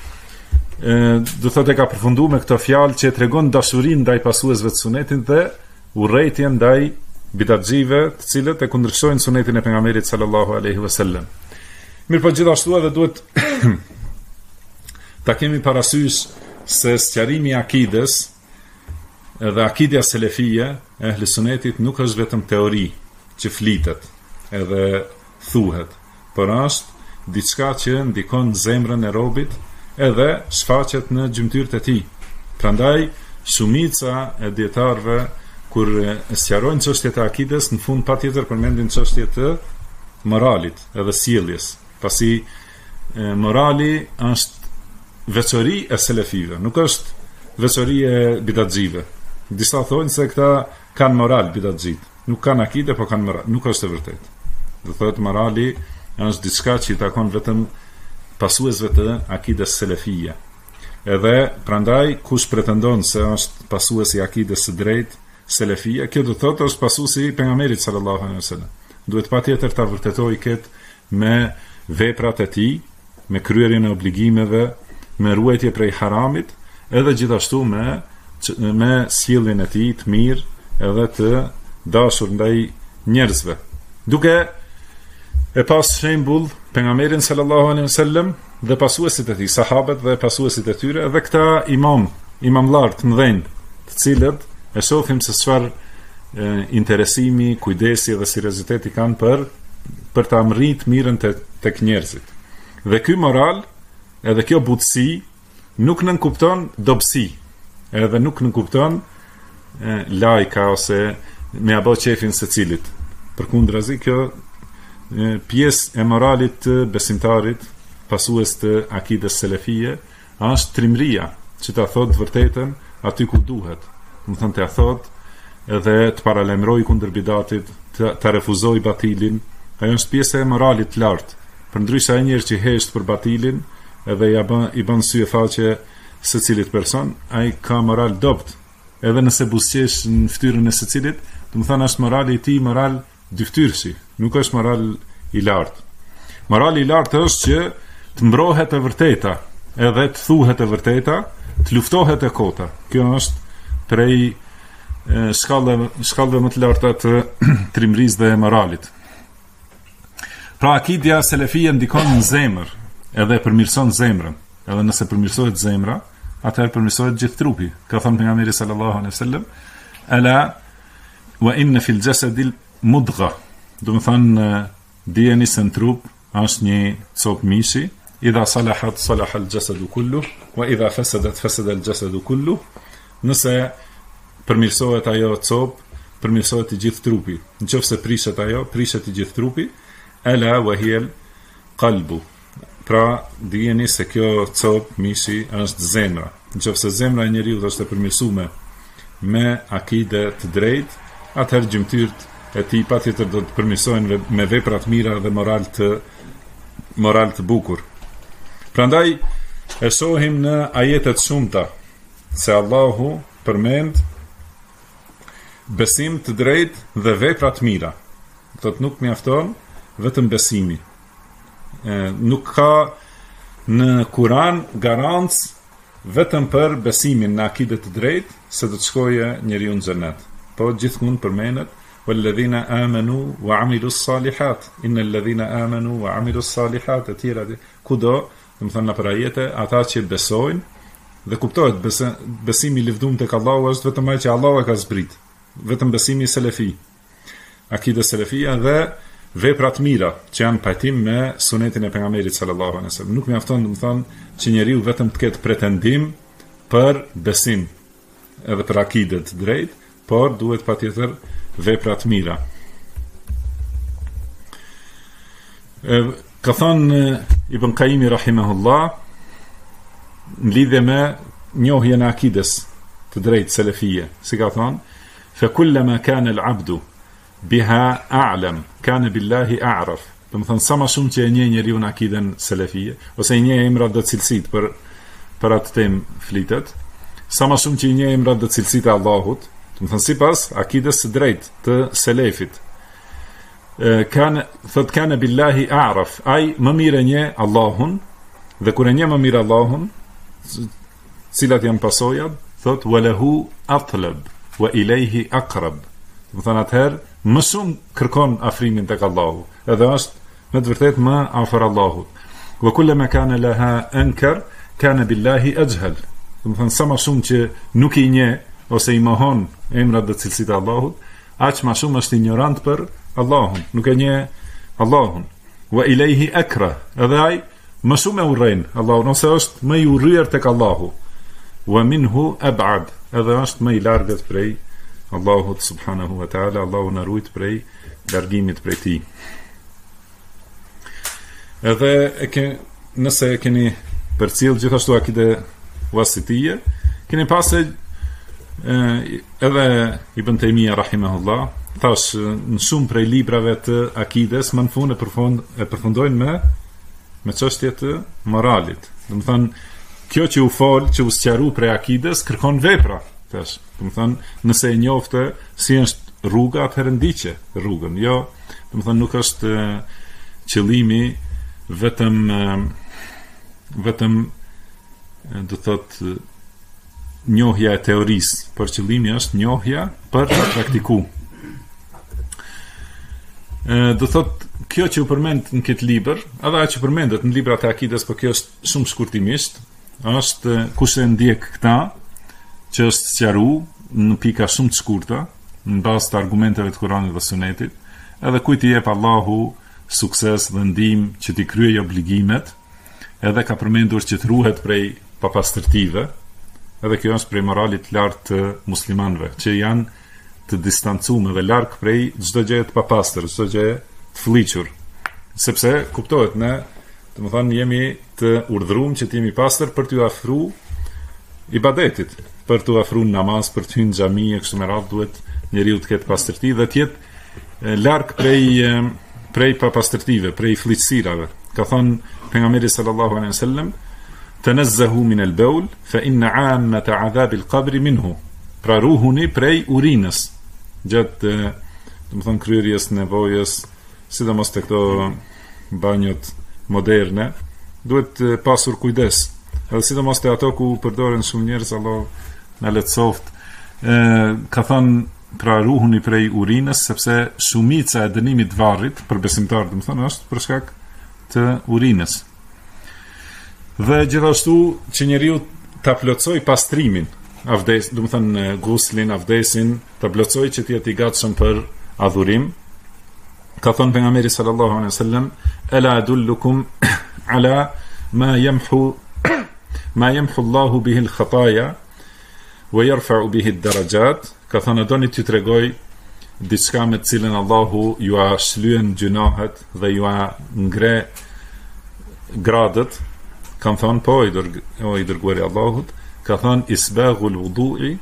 do thotë ka përfunduar me këtë fjalë që e tregon dashurinë ndaj pasuesve të sunetit dhe urrëtitjen ndaj bidatxive, të cilët e kundërshtojnë sunetin e pejgamberit sallallahu alaihi wasallam. Mirë, po gjithashtu edhe duhet ta kemi parasysh se sqarimi i akides edhe akidja selefie e ehli sunetit nuk është vetëm teori që flitet edhe thuhet, por është diçka që ndikon në zemrën e robit edhe shfaqet në gjymtyrët e tij. Prandaj shumica e dietarëve kur sqarojnë çështjet e akides, në fund patjetër përmendin çështjet të moralit edhe sjelljes, pasi morali është veçori e selefive, nuk është veçori e bidatxive. Disa thonë se këta kanë moral bidatxit, nuk kanë akide, po kanë moral. Nuk është e vërtetë. Do thotë morali është diçka që i takon vetëm pasuesve të akides selefie. Edhe prandaj kush pretendon se është pasues i akides së drejtë selefie, kjo do thotë është pasuesi i pejgamberit sallallahu alaihi wasallam. Duhet patjetër ta vërtetojë këtë me veprat e tij, me kryerjen e obligimeve, me ruajtje prej haramit, edhe gjithashtu me sjelljen e tij të mirë edhe të dashur ndaj njerëzve. Duke e pas shembull pejgamberin sallallahu alaihi wasallam dhe pasuesit e tij, sahabët dhe pasuesit e tyre, edhe këta imamllar të mëdhenj, të cilët e shohim se çfarë interesimi, kujdesi dhe serioziteti kanë për ta mërrit mirën tek njerëzit. Dhe ky moral, edhe kjo butësi, nuk nënkupton dobësi, edhe nuk nënkupton lajka ose me abo qefin secilit. Përkundrazi, kjo pjesë e moralit të besimtarit, pasues të akides selefie, është trimëria, që ta thot vërtetën aty ku duhet. Do të thonë të thot edhe të paralajmëroj kundër bidatit, të refuzoj batilin. Ajo është pjesë e moralit të lartë. Përndryshe ai njerëz që hesht për batilin edhe i bën sy e faqe secilit person, ai ka moral dopt. Edhe nëse buzëqesh në fytyrën e secilit, do të thonë është morali i tij moral dyftyrsi, nuk është moral i lartë. Morali i lartë është që të mbrohet e vërteta, edhe të thuhet e vërteta, të luftohet e kota. Kjo është prej shkallëve më të larta të trimërisë dhe moralit. Pra akidja selefie ndikon në zemër, edhe përmirëson zemrën. Edhe nëse përmirësohet zemra, atëherë përmirësohet gjithë trupi. Ka thënë pejgamberi sallallahu alaihi wasallam, ala wa inna fil jasadi mudgha. Do të thonë dijeni se në trup është një copë mishi, idha salahat salaha al-jasadu kullu, wa idha fasadat fasada al-jasadu kullu. Nëse përmirësohet ajo copë, përmirësohet i gjithë trupi. Nëse prishet ajo, prishet i gjithë trupi. Ala wa hiya qalbu. Pra dijeni se kjo copë mishi është zemra. Nëse zemra e njeriu është e përmirësuar me akide të drejtë, atëherë gjymtyrët e tij patjetër do të përmirësohen me vepra të mira dhe moral të bukur. Prandaj e shohim në ajetet shumta se Allahu përmend besim të drejtë dhe vepra të mira. Thotë nuk mjafton vetëm besimi. Nuk ka në Kur'an garancë vetëm për besimin në akide të drejtë se do të shkojë njeriu në xhenet. Po gjithmonë përmendet walladhina amanu wa amilus salihat, innal ladhina amanu wa amilus salihat, etj. Kudo, do të thonë në ajete, ata që besojnë dhe kuptohet besimi i lëvdum tek Allahu është vetëm ai që Allahu e ka zbrit, vetëm besimi selefi, akide selefia dhe veprat mira që janë pajtim me sunetin e pejgamberit sallallahu alaihi wasallam. Nuk mjafton, do të thonë, që njeriu vetëm të ketë pretendim për besim edhe për akide të drejtë, por duhet patjetër vepra të mira. Ka thënë Ibn Qayyim rahimahullah në lidhje me njohjen e akides të drejtë selefie, si ka thënë, fa kullama kana al-'abdu biha a'lam kana billahi a'raf. Do të thonë sa më shumë që e njeh njeriu në akiden selefie, ose e njeh emrat dhe cilësitë për atë temë flitet, sa më shumë që i njeh emrat dhe cilësitë e Allahut, do të thonë sipas akides së drejtë të selefit. Kana billahi a'raf, ai më mirë njeh Allahun, dhe kur e njeh më mirë Allahun, cilat janë pasojat, thot walahu atlab wa ilayhi aqrab. Do të thonë atëherë më shumë kërkon afrimin tek Allahu, edhe është me të vërtetë më afër Allahut. Wa kullama kana laha ankar kana billahi ajhal. Do të thonë sa më shumë që nuk i njeh ose i mohon emrat dhe cilësitë e Allahut, aq më shumë është ignorant për Allahun, nuk e njeh Allahun. Wa ilayhi akra, edhe ai më shumë e urren Allahun, ose është më i urryer tek Allahu. Wa minhu ab'ad, edhe është më i largët prej Allahut subhanahu wa ta'ala, Allahu na ruajt prej largimit prej tij. Edhe nëse e keni përcjell gjithashtu akide wasitije, keni pasë edhe Ibn Taymija rahimahullah thash në shumë prej librave të akides më në fund e përfundojnë me çështje të moralit. Do të thonë kjo që u fol, që u sqaru prej akides kërkon vepra. Tash, do të thonë, nëse e njofte si është rruga, atëherë ndiqe rrugën. Jo, do të thonë nuk është qëllimi vetëm do thotë njohja e teorisë, por qëllimi është njohja për të praktikuar. Do thotë kjo që u përmend në këtë libër, edhe ajo që përmendet në librat e akides, por kjo është shumë shkurtimisht, është kush e ndjek këta që është sqaru në pika shumë të shkurta, në bazë të argumenteve të Kuranit dhe Sunetit, edhe kujt i jep Allahu sukses dhe ndihmë që t'i kryejë obligimet, edhe ka përmendur që të ruhet prej papastërtive, edhe kjo është prej moralit lartë të muslimanëve, që janë të distancuar dhe larg prej çdo gjëje të papastër, çdo gjëje të fliqur. Sepse kuptohet ne, domethënë jemi të urdhëruar që të jemi pastër për t'u afruar ibadetit, për t'u afruar namaz, për të hyrë në xhami e kështu me radhë, duhet njeriu të ketë pastërti dhe të jetë larg prej papastërtive, prej fliqësirave. Ka thënë pejgamberi sallallahu alaihi wasallam, tanazzahu min al-bawl fa inna 'ammata 'adhab al-qabr minhu. Pra ruhuni prej urinës gjatë, domethënë kryerjes nevojës, sidomos te këto banjot moderne, duhet pasur kujdes. Edhe sidomos te ato ku përdoren shumë njerëz, Allah na letësoft. Ka thënë pra ruhuni prej urinës, sepse shumica e dënimit të varrit për besimtarët, domethënë është për shkak të urinës. Dhe gjithashtu që njeriu ta plotësoj pastrimin, avdes, domethënë guslin, avdesin, ta plotësoj që të jetë i gatshëm për adhurim. Ka thënë pejgamberi sallallahu alaihi wasallam, ala adullukum ala ma yamhu Allahu bihi al-khataya wa yarfa'u bihi ad-darajat. Ka thënë doni t'ju tregoj diçka me të cilën Allahu ju a shlyen gjunahet dhe ju a ngre gradët. Kanë thënë po i dërguari Allahut, ka thënë isbaghul wudu'i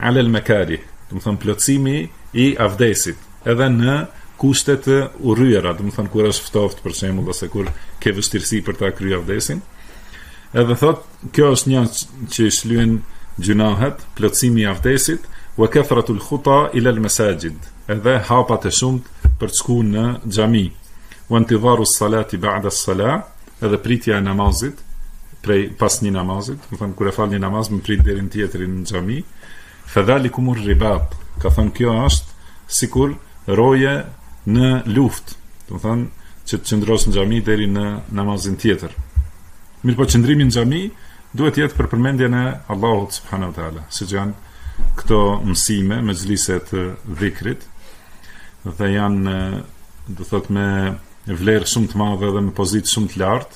ala al-makarih, do të thonë plotësimi i avdesit, edhe në kushtet të urryera, do të thonë kur është ftoftë për shembull ose kur ke vështirësi për ta kryer avdesin. Edhe thot, kjo është një që shlyen gjunahet, plotësimi i avdesit, wa kathratul khuta ila al-masajid, edhe hapat e shumt për të shkuar në xhami, wa intidharu as-salati ba'da as-salah, edhe pritja e namazit pas një namazit, do të thonë kur e fal një namaz më prit deri në tjetrin në xhami. Fadhalikumur ribat, ka thënë kjo është sikur roje në luftë, do të thonë që të qëndrosh në xhami deri në namazin tjetër. Mirë po qëndrimi në xhami duhet jetë për përmendjen e Allahut subhanahu wa taala, siç janë këto mësime, mezhlise të dhikrit, dhe janë, do thotë, me vlerë shumë të madhe dhe me pozitë shumë të lartë.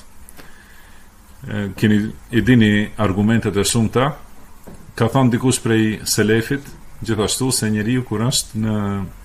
I dini argumentet e shumta. Ka thënë dikush prej selefit gjithashtu se njeriu kur është në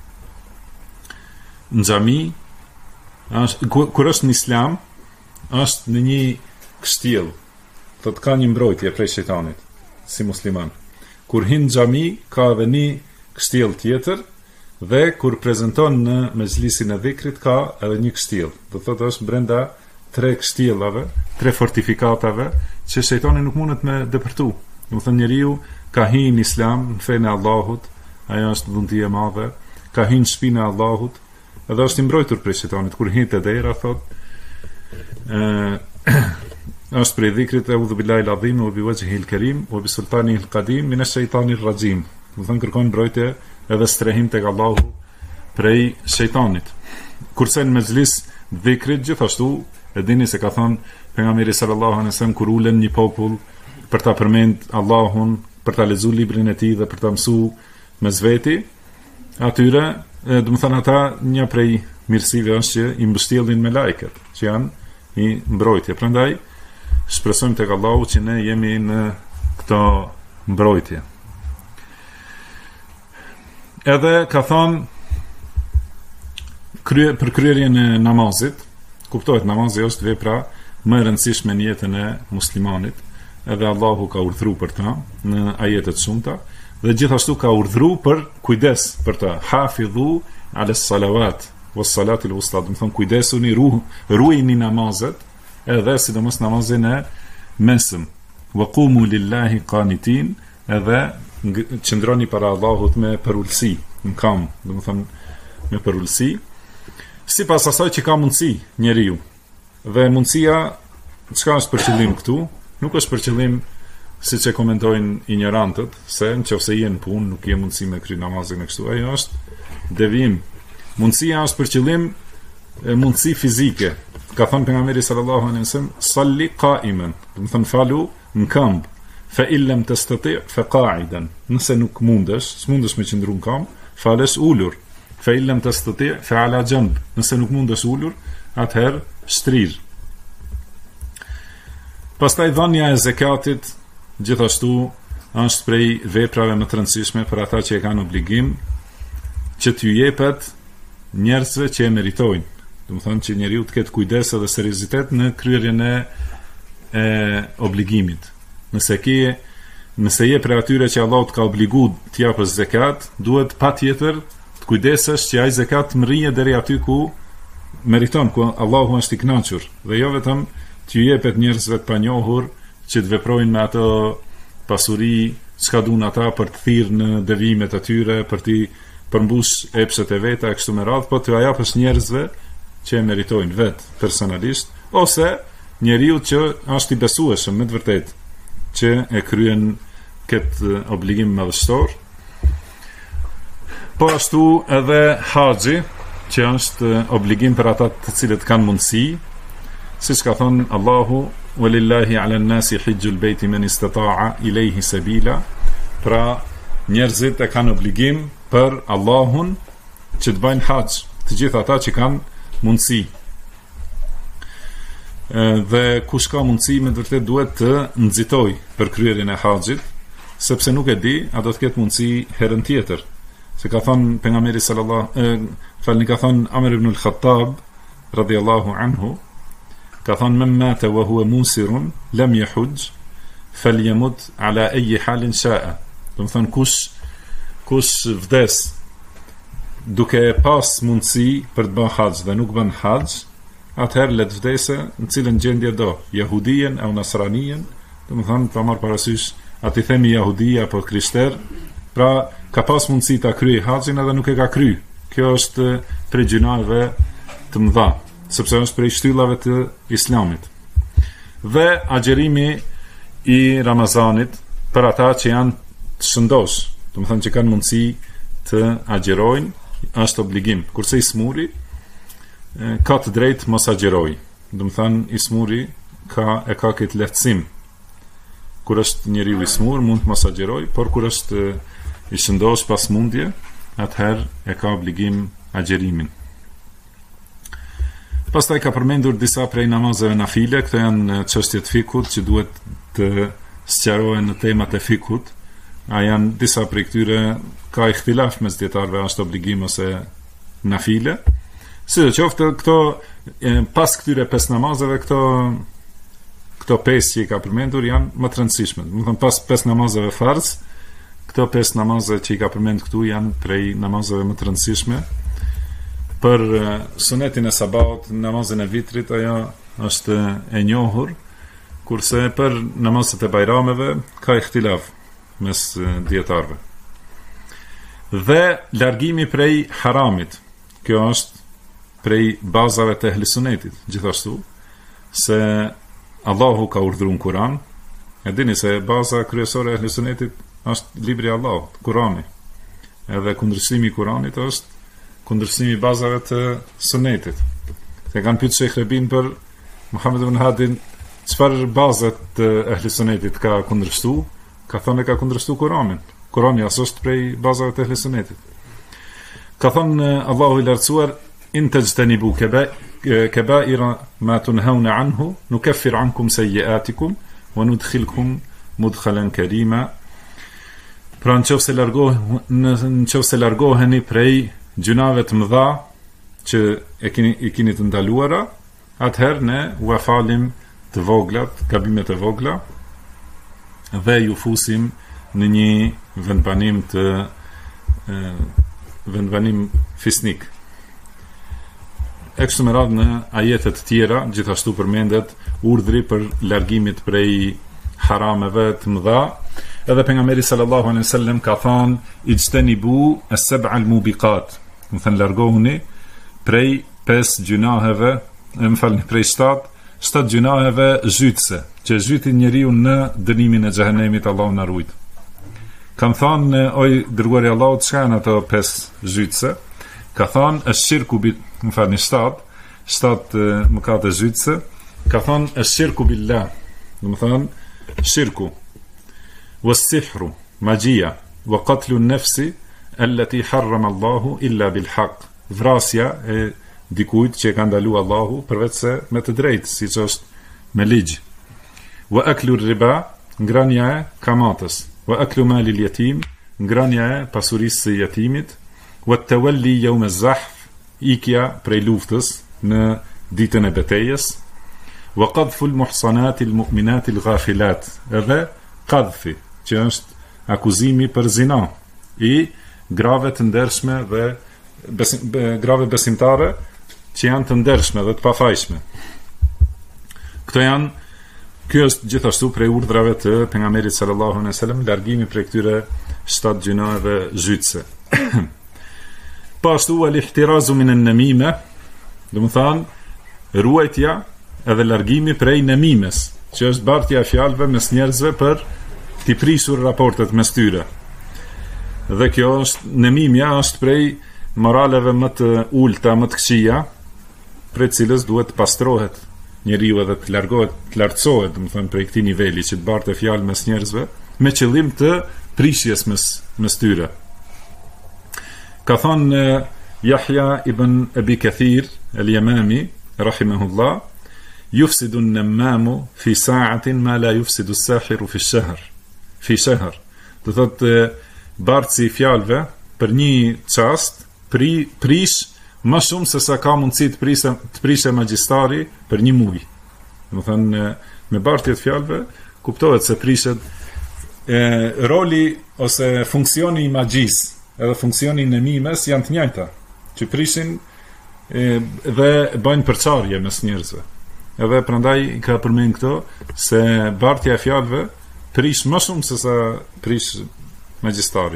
xhami, kur është në islam, është në një kështjell, do të ka një mbrojtje prej shejtanit si musliman. Kur hin në xhami ka edhe një kështjell tjetër, dhe kur prezanton në mezhlisin e dhikrit ka edhe një kështjell. Do thotë është brenda 3 kështjellave, 3 fortifikatave që shejtani nuk mundet me depërtu. Do të thonë njeriu ka hyrë në islam, në fenë e Allahut, ajo është dhunti e madhe, ka hyrë në shtëpinë e Allahut, edhe është i mbrojtur prej shejtanit. Kur hyn te dera thotë është prej dhikrit eudhu billahi al-azim wa bi wajhihi al-karim wa bi sultanihi al-qadim min ash-shaytanir rajim. Do thonë kërkon mbrojtje edhe strehim tek Allahu prej shejtanit. Kurse në mezhlis dhikrit gjithashtu e dini se ka thënë pejgamberi sallallahu alaihi wasallam kur ulen një popull për ta përmend Allahun, për ta lexuar librin e tij dhe për ta mësuar mes veti, atyre, do të thonë ata, një prej mirësive është që i mbështjellin me lajket, që janë i mbrojtje. Prandaj shpresojmë tek Allahu që ne jemi në këto mbrojtje. Edhe ka thonë për kryerjen e namazit, kuptohet namazi është vepra më e rëndësishme në jetën e muslimanit, edhe Allahu ka urdhëruar për ta në ajete të shumta, dhe gjithashtu ka urdhëruar për kujdes për ta. Hafidhu ala salawat was salati al-wusta, do të thonë kujdesuni, ruajini namazet, edhe sidomos namazin e mesëm. Wa qumu lillahi qanitin, edhe qëndroni para Allahut me përulësi, në kam, do të thonë me përulësi, sipas asaj që ka mundësi njeriu. Dhe mundësia, çka është për qëllim këtu? Nuk është për qëllim siç e komentojnë ignorantët, se nëse je në punë nuk ke mundësi me kry namazin e kështu. Ajo është devijim. Mundësia është për qëllim mundësi fizike. Ka thënë pejgamberi sallallahu alaihi wasallam, salli qa'iman, do të thonë falu në këmbë. Fa illam tastati' fa qa'idan. Nëse nuk mundesh me qëndru në këmbë, falesh ulur. Fa illam tastati' fa ala janb. Nëse nuk mundesh ulur, atëherë shtrir. Pastaj dhënia e zakatit gjithashtu është prej veprave më të rëndësishme për ata që e kanë obligim që t'ju jepet njerëzve që e meritojnë. Do të thonë që njeriu të ketë kujdes dhe seriozitet në kryerjen e obligimit. Nëse je prej atyre që Allahu të ka obliguar të japësh zakat, duhet patjetër të kujdesesh që ai zakat të mrije deri aty ku meriton, ku Allahu është i kënaqur, dhe jo vetëm t'ju jepet njerëzve të panjohur që të veprojnë me ato pasuri çka duan ata për të thirrë në devimet e tyre, për të përmbush epshet e veta e kështu me radhë, po t'ju japësh njerëzve që e meritojnë vet personalisht, ose njeriu që është i besueshëm me të vërtetë që e kryen këtë obligim madhështor. Po ashtu edhe haxhi, që është obligim për ata të cilët kanë mundësi, siç ka thënë Allahu, walillahi ala an-nasi hijjul bayti man istata'a ilayhi sabila. Pra njerëzit e kanë obligim për Allahun që të bëjnë haxh, të gjithë ata që kanë mundësi. Dhe kush ka mundësi me vërtet duhet të nxitoj për kryerjen e haxhit, sepse nuk e di, a do të ketë mundësi herën tjetër. Se ka thënë pejgamberi ka thënë Amr ibn al-Khattab radhiyallahu anhu, ka thënë men mata wa huwa musirun lam yahujj falyamut ala ayi halin sha'a. Do të thonë kush kush vdes duke pas mundësi për të bërë haxh dhe nuk bën haxh, atëherë let vdese në cilën gjendje do, jahudien apo nasranien, domethënë pa marr parasysh aty themi jahudia apo krishter, pra ka pas mundësi ta kryej haxhin edhe nuk e ka kry. Kjo është prej gjunave të mëdha, sepse është prej shtyllave të islamit. Dhe agjerimi i Ramazanit për ata që janë të shëndosh, domethënë që kanë mundësi të agjerojnë, është obligim. Kurse i smuri ka të drejtë mos agjeroj. Domethënë i smuri ka këtë lehtësim. Kur është njeriu i smur mund të mos agjeroj, por kur është i shëndosh pas mundje, atëherë e ka obligim agjerimin. Pastaj ka përmendur disa prej namazeve nafile, këto janë çështjet fikut që duhet të sqarohen në temat e fikut. A janë disa prej këtyre ka ihtilaf mes dietarëve, është obligim ose nafile. Sidoqoftë këto pas këtyre 5 namazeve, këto 5 që i ka përmendur janë më të rëndësishme. Do të thënë pas 5 namazeve farz, këto 5 namaze që i ka përmendur këtu janë prej namazeve më të rëndësishme. Për sunetin e sabaut, namazin e vitrit, ajo është e njohur, kurse për namazet e bajrameve ka ihtilaf mes dietarëve. Dhe largimi prej haramit, kjo është prej bazave të ehli sunetit, gjithashtu se Allahu ka urdhëruar në Kur'an. E dini se baza kryesore e ehli sunetit është libri i Allahut, Kur'ani. Edhe kundërshtimi i Kur'anit është kundërshtimi i bazave të sunetit. Se kanë pyetur Sheikh Rebin për Muhammed ibn Hadin, çfarë bazat të ehli sunetit ka kundërshtuar? Ka thënë ka kundërshtuar Kur'anin. Kur'ani është prej bazave të ehli sunetit. Ka thënë Allahu i lartësuar: in tajtanibu kaba'ira ma tunhauna anhu nukaffir ankum sayyi'atikum wa nudkhilkum mudkhalan karima. Pra nëse largoheni prej gjunave të mëdha që i keni të ndaluara, atëherë ne u falim të voglat, gabimet e vogla, dhe ju fusim në një vendbanim fisnik. E kështu me radhë në ajetet tjera, gjithashtu përmendet urdhri për largimit prej harameve të mëdha. Edhe pejgamberi sallallahu alaihi wasallam ka thënë: ijtanibu as-sab'a al-mubiqat. Do të thënë largohuni prej 5 gjunaheve, prej 7 gjunaheve zhytëse, që zhytin njeriu në dënimin e xhehenemit, Allahu na ruaj. Kan thënë oj dërguari i Allahut, çka janë ato 5 zhytëse? Ka thënë ash-shirku bi, 7 mëkate zhytëse. Ka thënë ash-shirku billah, do të thënë shirku, was-sihru, magjia, wa qatlu an-nafsi allati harrama Allahu illa bil haqq, vrasja e dikujt që e ka ndaluar Allahu përveç se me të drejtë, siç është me ligj. Wa aklu ar-riba, ngrania e kamatës. Wa aklu mali al-yatim, ngrania e pasurisë së yatimit. Wa at-tawalli yawm az-zahf, ikja prej luftës në ditën e betejës. Wa qadhfu al-muhsanati al-mu'minati al-ghafilat, edhe qadhfi, që është akuzimi për zina i grave të ndershme dhe grave besimtare që janë të ndershme dhe të pafajshme. Kjo është gjithashtu prej urdhrave të pejgamberit sallallahu alaihi wasallam, largimi prej këtyre 7 gjunave zhytëse. Po ashtu al-ihtirazu min an-namima, do të thonë ruajtja edhe largimi prej namimes, që është bartja e fjalëve mes njerëzve për t'i prisur raportet mes tyre. Dhe kjo është, nemimja është prej moraleve më të ulta, më të këqija, prej cilës duhet të pastrohet njeriu edhe të largohet, të lartësohet, do të thënë prej këtij niveli që të bartë fjalë mes njerëzve, me qëllim të prishjes mes tyre. Ka thënë Yahya ibn Abi Kathir al-Yamami rahimahullah: yufsidu an-namamu fi sa'atin ma la yufsidu as-sahiru fi shahr. Do thotë bartësi i fjalëve për një çast prish më shumë se sa ka mundësi të prishe magjistari për një muj. Do të thënë me bartje të fjalëve kuptohet se prishet roli ose funksioni i magjisë edhe funksioni në mimes janë të njëjta, që prishin dhe bëjnë përçarje mes njerëzve. Edhe prandaj ka përmend këto se bartja e fjalëve prish më shumë se sa prish magjistari.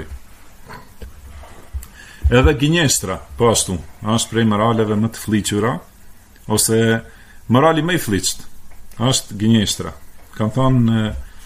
Edhe gënjeshtra, po ashtu, është prej moraleve më të fliqura, ose morali më i fliqt, është gënjeshtra. Kan thonë,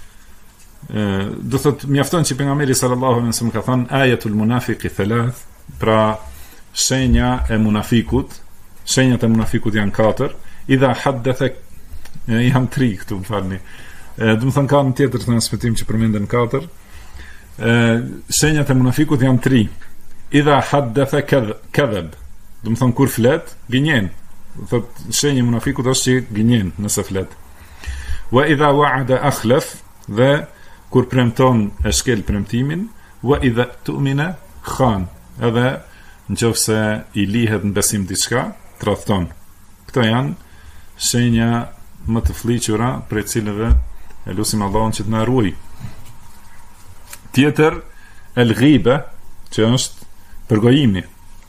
do thot mjafton që pejgamberi sallallahu alaihi wasallam ka thënë ayatul munafiqi thalath, pra shenjat e munafikut janë 4, idha haddatha, janë 3 këtu, më falni. Do të thënë ka një tjetër transmetim që përmenden 4. Shenjat e munafikut janë 3. Idha haddatha kadhab, do të thënë kur flet, gënjen. Thot shenja e munafikut është që gënjen nëse flet. Wa idha wa'ada akhlaf, dhe kur premton e shkel premtimin, wa idha tu'mina khan, edhe nëse i lihet në besim diçka, tradhton. Këto janë shenja më të fliqura për cilëve e lutim Allahun që të na ruaj. Tjetër, el-ghiba, që është përgojimi.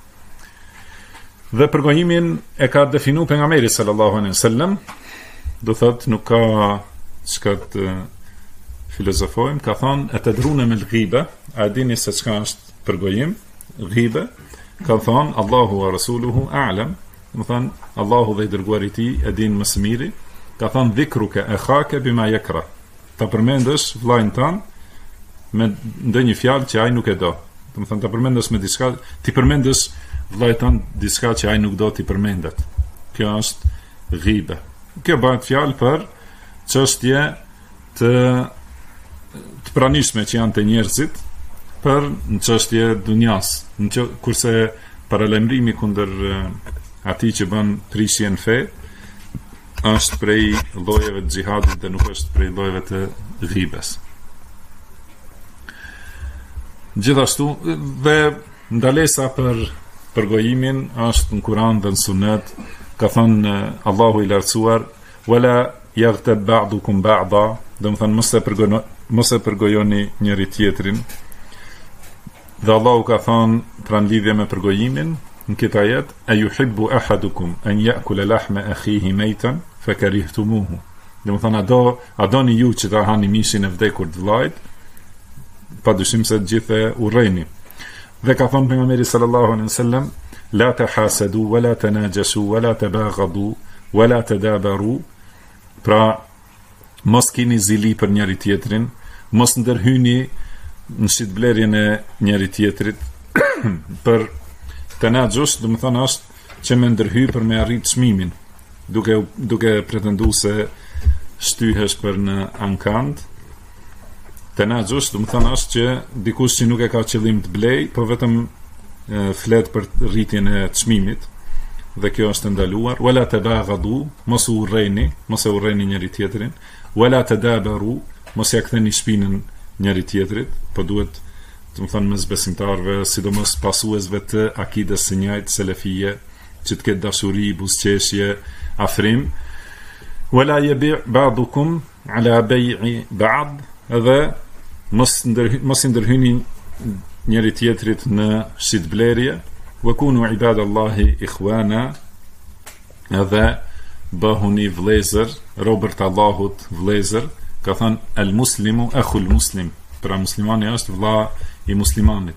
Dhe përgojimin e ka definu pejgamberi sallallahu alaihi wasallam, do thot nuk ka çka të filozofojmë, ka thonë e të drune me l'ghiba, a dini se çka është përgojim, ghiba, ka thonë Allahu wa rasuluhu a'lam, më thonë Allahu dhe i dërguari i tij e din më së miri, ka thonë dhikruka akhaka bima yakra, ta përmendësh vllajën tan me ndonjë fjalë që ai nuk e do. Do të thonë ta përmendësh me diçka, ti përmendësh vllajën tan diçka që ai nuk do ti përmendet. Kjo është ghiba. Kjo bëhet fjalë për çështje të pranishme që janë të njerëzit për në çështje dunjas, kurse paralajmërimi kundër atij që bën prishje në fe është prej llojeve të xhihadit dhe nuk është prej llojeve të ghibes. Gjithashtu dhe ndalesa për përgojimin është në Kur'an dhe në Sunet, ka thënë Allahu i lartësuar wala yaghtab ba'dukum ba'da, do të thënë mos e përgojoni njëri tjetrin. Dhe Allahu ka thënë pra në lidhje me përgojimin në këtë ajet, ayuhibbu ahadukum an ya'kula lahma akhihi maytan fakarihtumuhu. Do të thënë a doni ju që ta hani mishin e vdekur të vllajt, padyshim se të gjithë e urrejni. Dhe ka thënë pejgamberi sallallahu alaihi wasallam, la tahasadu wala tanajasu wala tabaghadu wala tadabaru, pra mos keni zili për njëri tjetrin, mos ndërhyni në shitblerjen e njëri tjetrit. Për tanajus, do të thonë është që me ndërhy për me arrit çmimin, duke pretenduar se shtyhesh për në ankand. Tanajus, do të thonë është që dikush që nuk e ka qëllim të blej, po vetëm flet për rritjen e çmimit, dhe kjo është ndaluar. Wala tabaghadu, mos u urreni njëri tjetrin. Wala tadabaru, mos ja ktheni shpinën njëri tjetrit, po duhet, do të thonë mes besimtarëve, sidomos pasuesve të akides së njëjtë selefie, që të ketë dashuri, buzëqeshje, afrim. Wala yabi' ba'dukum ala bay'i ba'd, edhe mos i ndërhyni njëri tjetrit në shitblerje. Wa kunu ibadallahi ikhwana, edhe bëhuni vlezër, robërt Allahut vlezër. Ka thënë el muslimu akhul muslim, pra muslimani është vlla i muslimanit.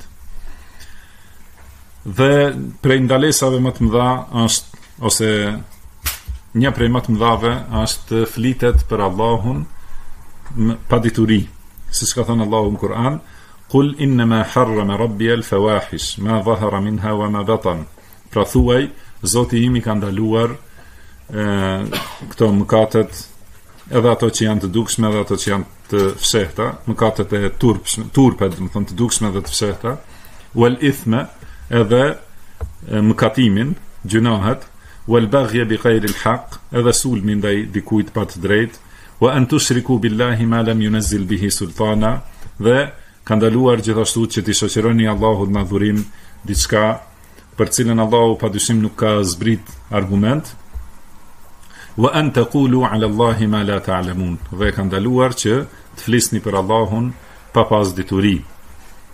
Dhe prej ndalesave më të mëdha është, ose një prej më të mëdhave është flitet për Allahun pa dituri, siç ka thënë Allahu në Kur'an, qul innama harrama rabbi al-fawahish ma zahara minha wa ma batan. Pra thuaj, Zoti im i ka ndaluar këto mëkatet, edhe ato që janë të dukshme edhe ato që janë të fshehta, mëkatet e turpet, do të thonë të dukshme dhe të fshehta, wal ithma, edhe mëkatimin, gjunahet, wal baghya bi ghayri al-haq, edhe sulmi ndaj dikujt pa të drejtë, wa an tushriku billahi ma lam yunzil bihi sultana, dhe ka ndaluar gjithashtu që t'i shoqëroni Allahut në adhurim diçka për cilën Allahu padyshim nuk ka zbrit argument. Wa an taqulu ala Allahi ma la ta'lamun, dhe ka ndaluar që të flisni për Allahun pa pas dituri.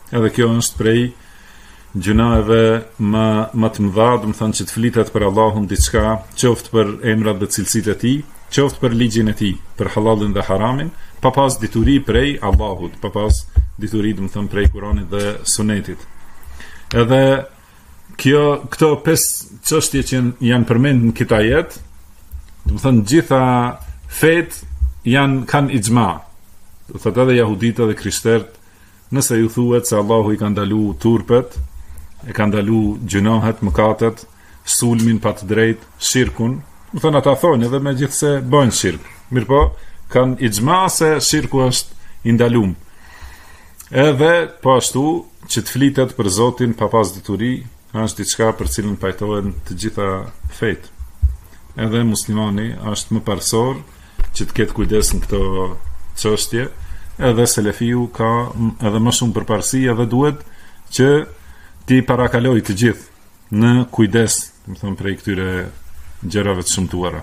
edhe kjo është prej gjunave më të mëdha, do të thonë që të flitet për Allahun diçka, qoftë për emrat dhe cilësitë e tij, qoftë për ligjin e tij, për halalin dhe haramin, pa pas dituri prej Allahut, pa pas dituri, do të thonë, prej Kuranit dhe Sunetit. Edhe këto 5 çështje që janë përmendur në këtë ajet, do të thonë gjitha fet kanë ixhma. Do të thotë edhe jahudit edhe krishterët, nëse ju thuhet se Allahu i ka ndalu turpet, e ka ndalu gjunohet, mëkatet, sulmin pa të drejtë, shirkun, do thonë ata thonë edhe megjithse bëjnë shirk. Mirpo kanë ixhma se shirku është i ndaluar. Edhe po ashtu që të flitet për Zotin pa pas dituri, është diçka për cilën pajtohen të gjitha fejt. Edhe muslimani është më parsor që të ketë kujdes në këto çështje, edhe selefiu ka edhe më shumë përparësi, edhe duhet që ti parakaloj të gjithë në kujdes, do të them, prej këtyre gjërave të shumtuara.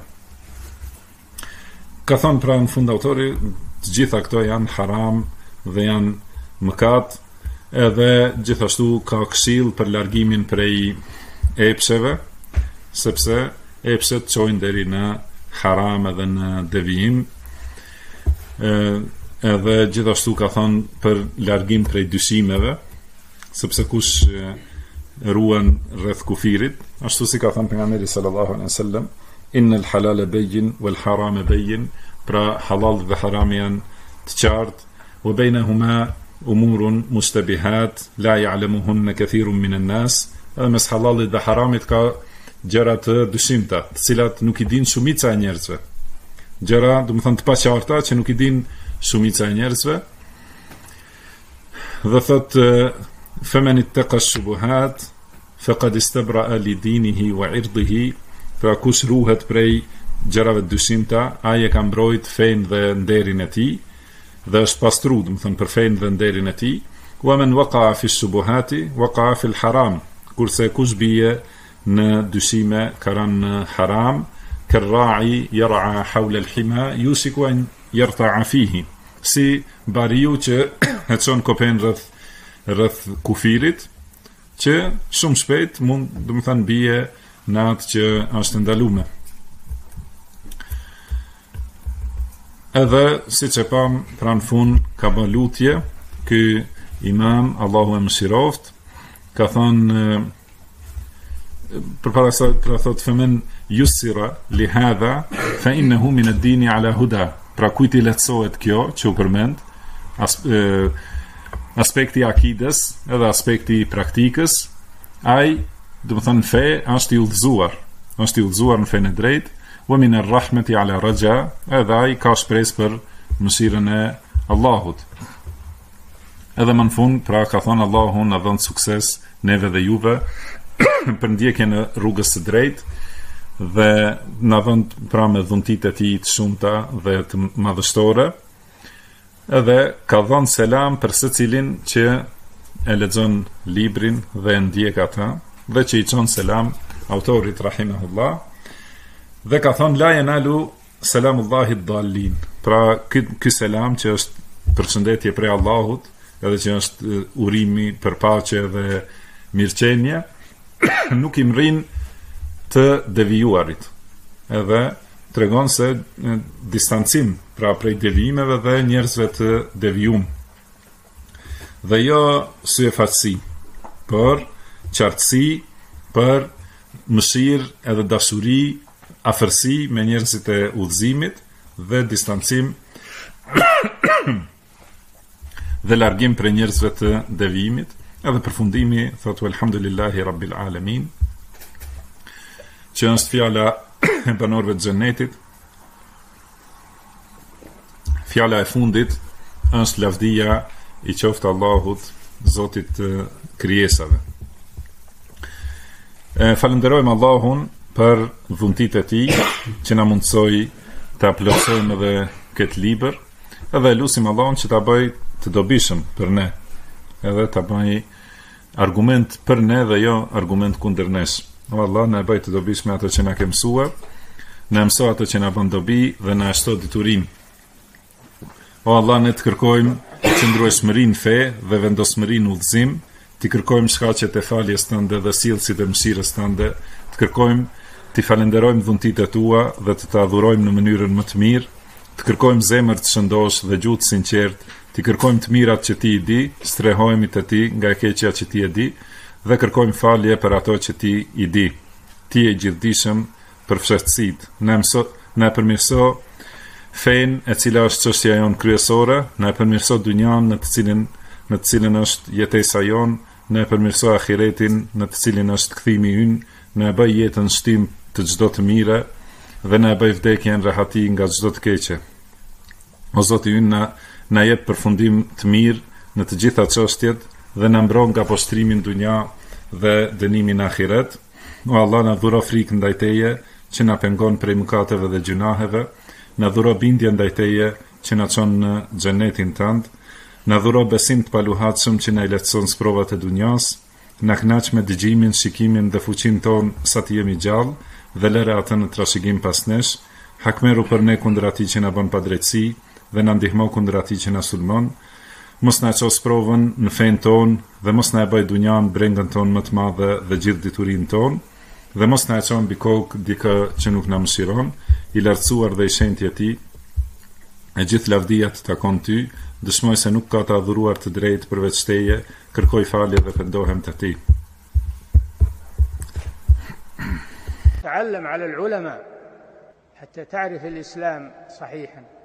Ka thonë pra në fund autori, të gjitha këto janë haram dhe janë mëkat, edhe gjithashtu ka këshill për largimin prej epsheve, sepse epshet çojnë deri në haram edhe në devijim. Edhe gjithashtu ka thonë për largim prej dyshimeve, sepse kush ruan rreth kufirit, ashtu si ka thonë pejgamberi sallallahu alaihi wasallam, innal halala bayyin wal harama bayyin, pra halal dhe haram janë të qartë, wa bainahuma umurun mustabihat la ya'lamuhunna kathirun min an-nas, edhe mes halalit dhe haramit ka gjëra të dyshimta, të cilat nuk i din shumica e njerëzve. Gjëra, do të thonë, të paqarta që nuk i din shumica e njerëzve. Dhe thot faman ittaqa ash-shubuhat faqad istabra'a li dinihi wa 'irdihi, pra kush ruhet prej gjërave të dyshimta, ai e ka mbrojt fenë dhe nderin e tij, dhe është pastru, do të thonë, për fenë dhe nderin e tij. Wa man waqa'a fi ash-shubuhati waqa'a fi al-haram, kurse kush bie në dyshime ka rënë në haram, kërra'i yar'a hawla al-hima yusiku an yarta'a fihi, si bariu që econ kopen rreth kufirit, që shumë shpejt mund, do të thënë, bie në atë që është ndaluar. Edhe siç e pam pra në fund ka bën lutje ky imam, Allahu e mëshiroft, ka thonë përpara se të thotë femen yusira li hadha fa innahu min ad-din ala huda, pra kujt i lehtësohet kjo që u përmend, aspekti i akides edhe aspekti i praktikës, ai, do të thonë, fe është i udhëzuar në fenë e drejtë, wa min ar-rahmati ala raja, edhe ai ka shpresë për mëshirën e Allahut. Edhe më në fund, pra ka thonë Allahu na dhon sukses neve dhe juve për ndjekjen e rrugës së drejtë, dhe na dhon pra me dhuntit e tij të shumta dhe të madhështore, edhe ka dhënë selam për secilin që e lexon librin dhe e ndjek ata, dhe që i çon selam autorit rahimahullah, dhe ka thonë la yanalu selamullahi ad-dallin, pra ky selam që është përshëndetje prej Allahut, edhe që është urimi për paqe dhe mirëqenie, nuk i mrin të devijuarit, edhe tregon se distancim pra prej devijimeve dhe njerëzve të devijum, dhe jo syefaqësi, por qartësi, për mëshirë edhe dashuri, afërsi me njerëzit e udhëzimit, dhe distancim dhe largim për njerëzve të devijimit. Edhe përfundimi thotë alhamdulillahi rabbil alamin, që është fjala e banorëve të xhenetit. Fjala e fundit është lavdia i qoftë Allahut, Zotit të krijesave. Falenderojmë Allahun për dhuntit e tij që na mundsoi ta plotësojmë edhe këtë libër, edhe lutim Allahun që ta bëj të dobishëm për ne, edhe ta bëj argument për ne dhe jo argument kundër nesh. O Allah, na e bëj të dobishme ato që na ke mësuar, na mëso ato që na bën dobi dhe na shto diturinë. O Allah, ne të kërkojmë qëndrueshmërinë në fe dhe vendosmërinë në udhëzim, t'i kërkojmë shkaqet e faljes tënde dhe sjellësit e mëshirës tënde, të kërkojmë t'i falenderojmë dhuntitë tua dhe të adhurojmë në mënyrën më të mirë, të kërkojmë zemër të shëndosh dhe gjuhë të sinqert, t'i kërkojmë të mirat që ti i di, strehojmë te ti nga e keqja që ti e di dhe kërkojmë falje për ato që ti i di. Ti je i gjithdijshëm për fshehtësitë. Na përmirëso fen e cila është çështja jon kryesore, na përmirëso dynjan në të cilën është jetesa jon, na përmirëso ahiretin në të cilin është kthimi ynë, na bëj jetën shtim të çdo të mire dhe na bëj vdekjen rahati nga çdo të keqe. O Zoti ynë, na jep përfundim të mirë në të gjitha çështjet dhe na mbron nga poshtrimi në dynja dhe dënimi në ahiret. O Allah, na dhuro frikë ndaj teje që na pengon prej mëkateve dhe gjunaheve, na dhuro bindje ndaj teje që na çon në xhenetin tënd, na dhuro besim të paluhatshëm që na i lehtëson sprovat e dunjas, na kënaq me dëgjimin, shikimin dhe fuqinë ton sa të jemi gjallë dhe lëre atë në trashëgim pas nesh, hakmeru për ne kundër atij që na bën padrejtësi dhe na ndihmo kundër atij që na sulmon, mos na ços provën në fen ton dhe mos na e bëj dunjan brengën ton më të madhe dhe gjithë diturinë ton, dhe mos na e çon mbi kokë dikë që nuk na mëshiron, i lartësuar dhe i shenjtë ti, e gjithë lavdia të takon ty, dëshmoj se nuk ka të adhuruar të drejtë përveç teje, kërkoj falje dhe pendohem te ti. تعلم على العلماء حتى تعرف الإسلام صحيحا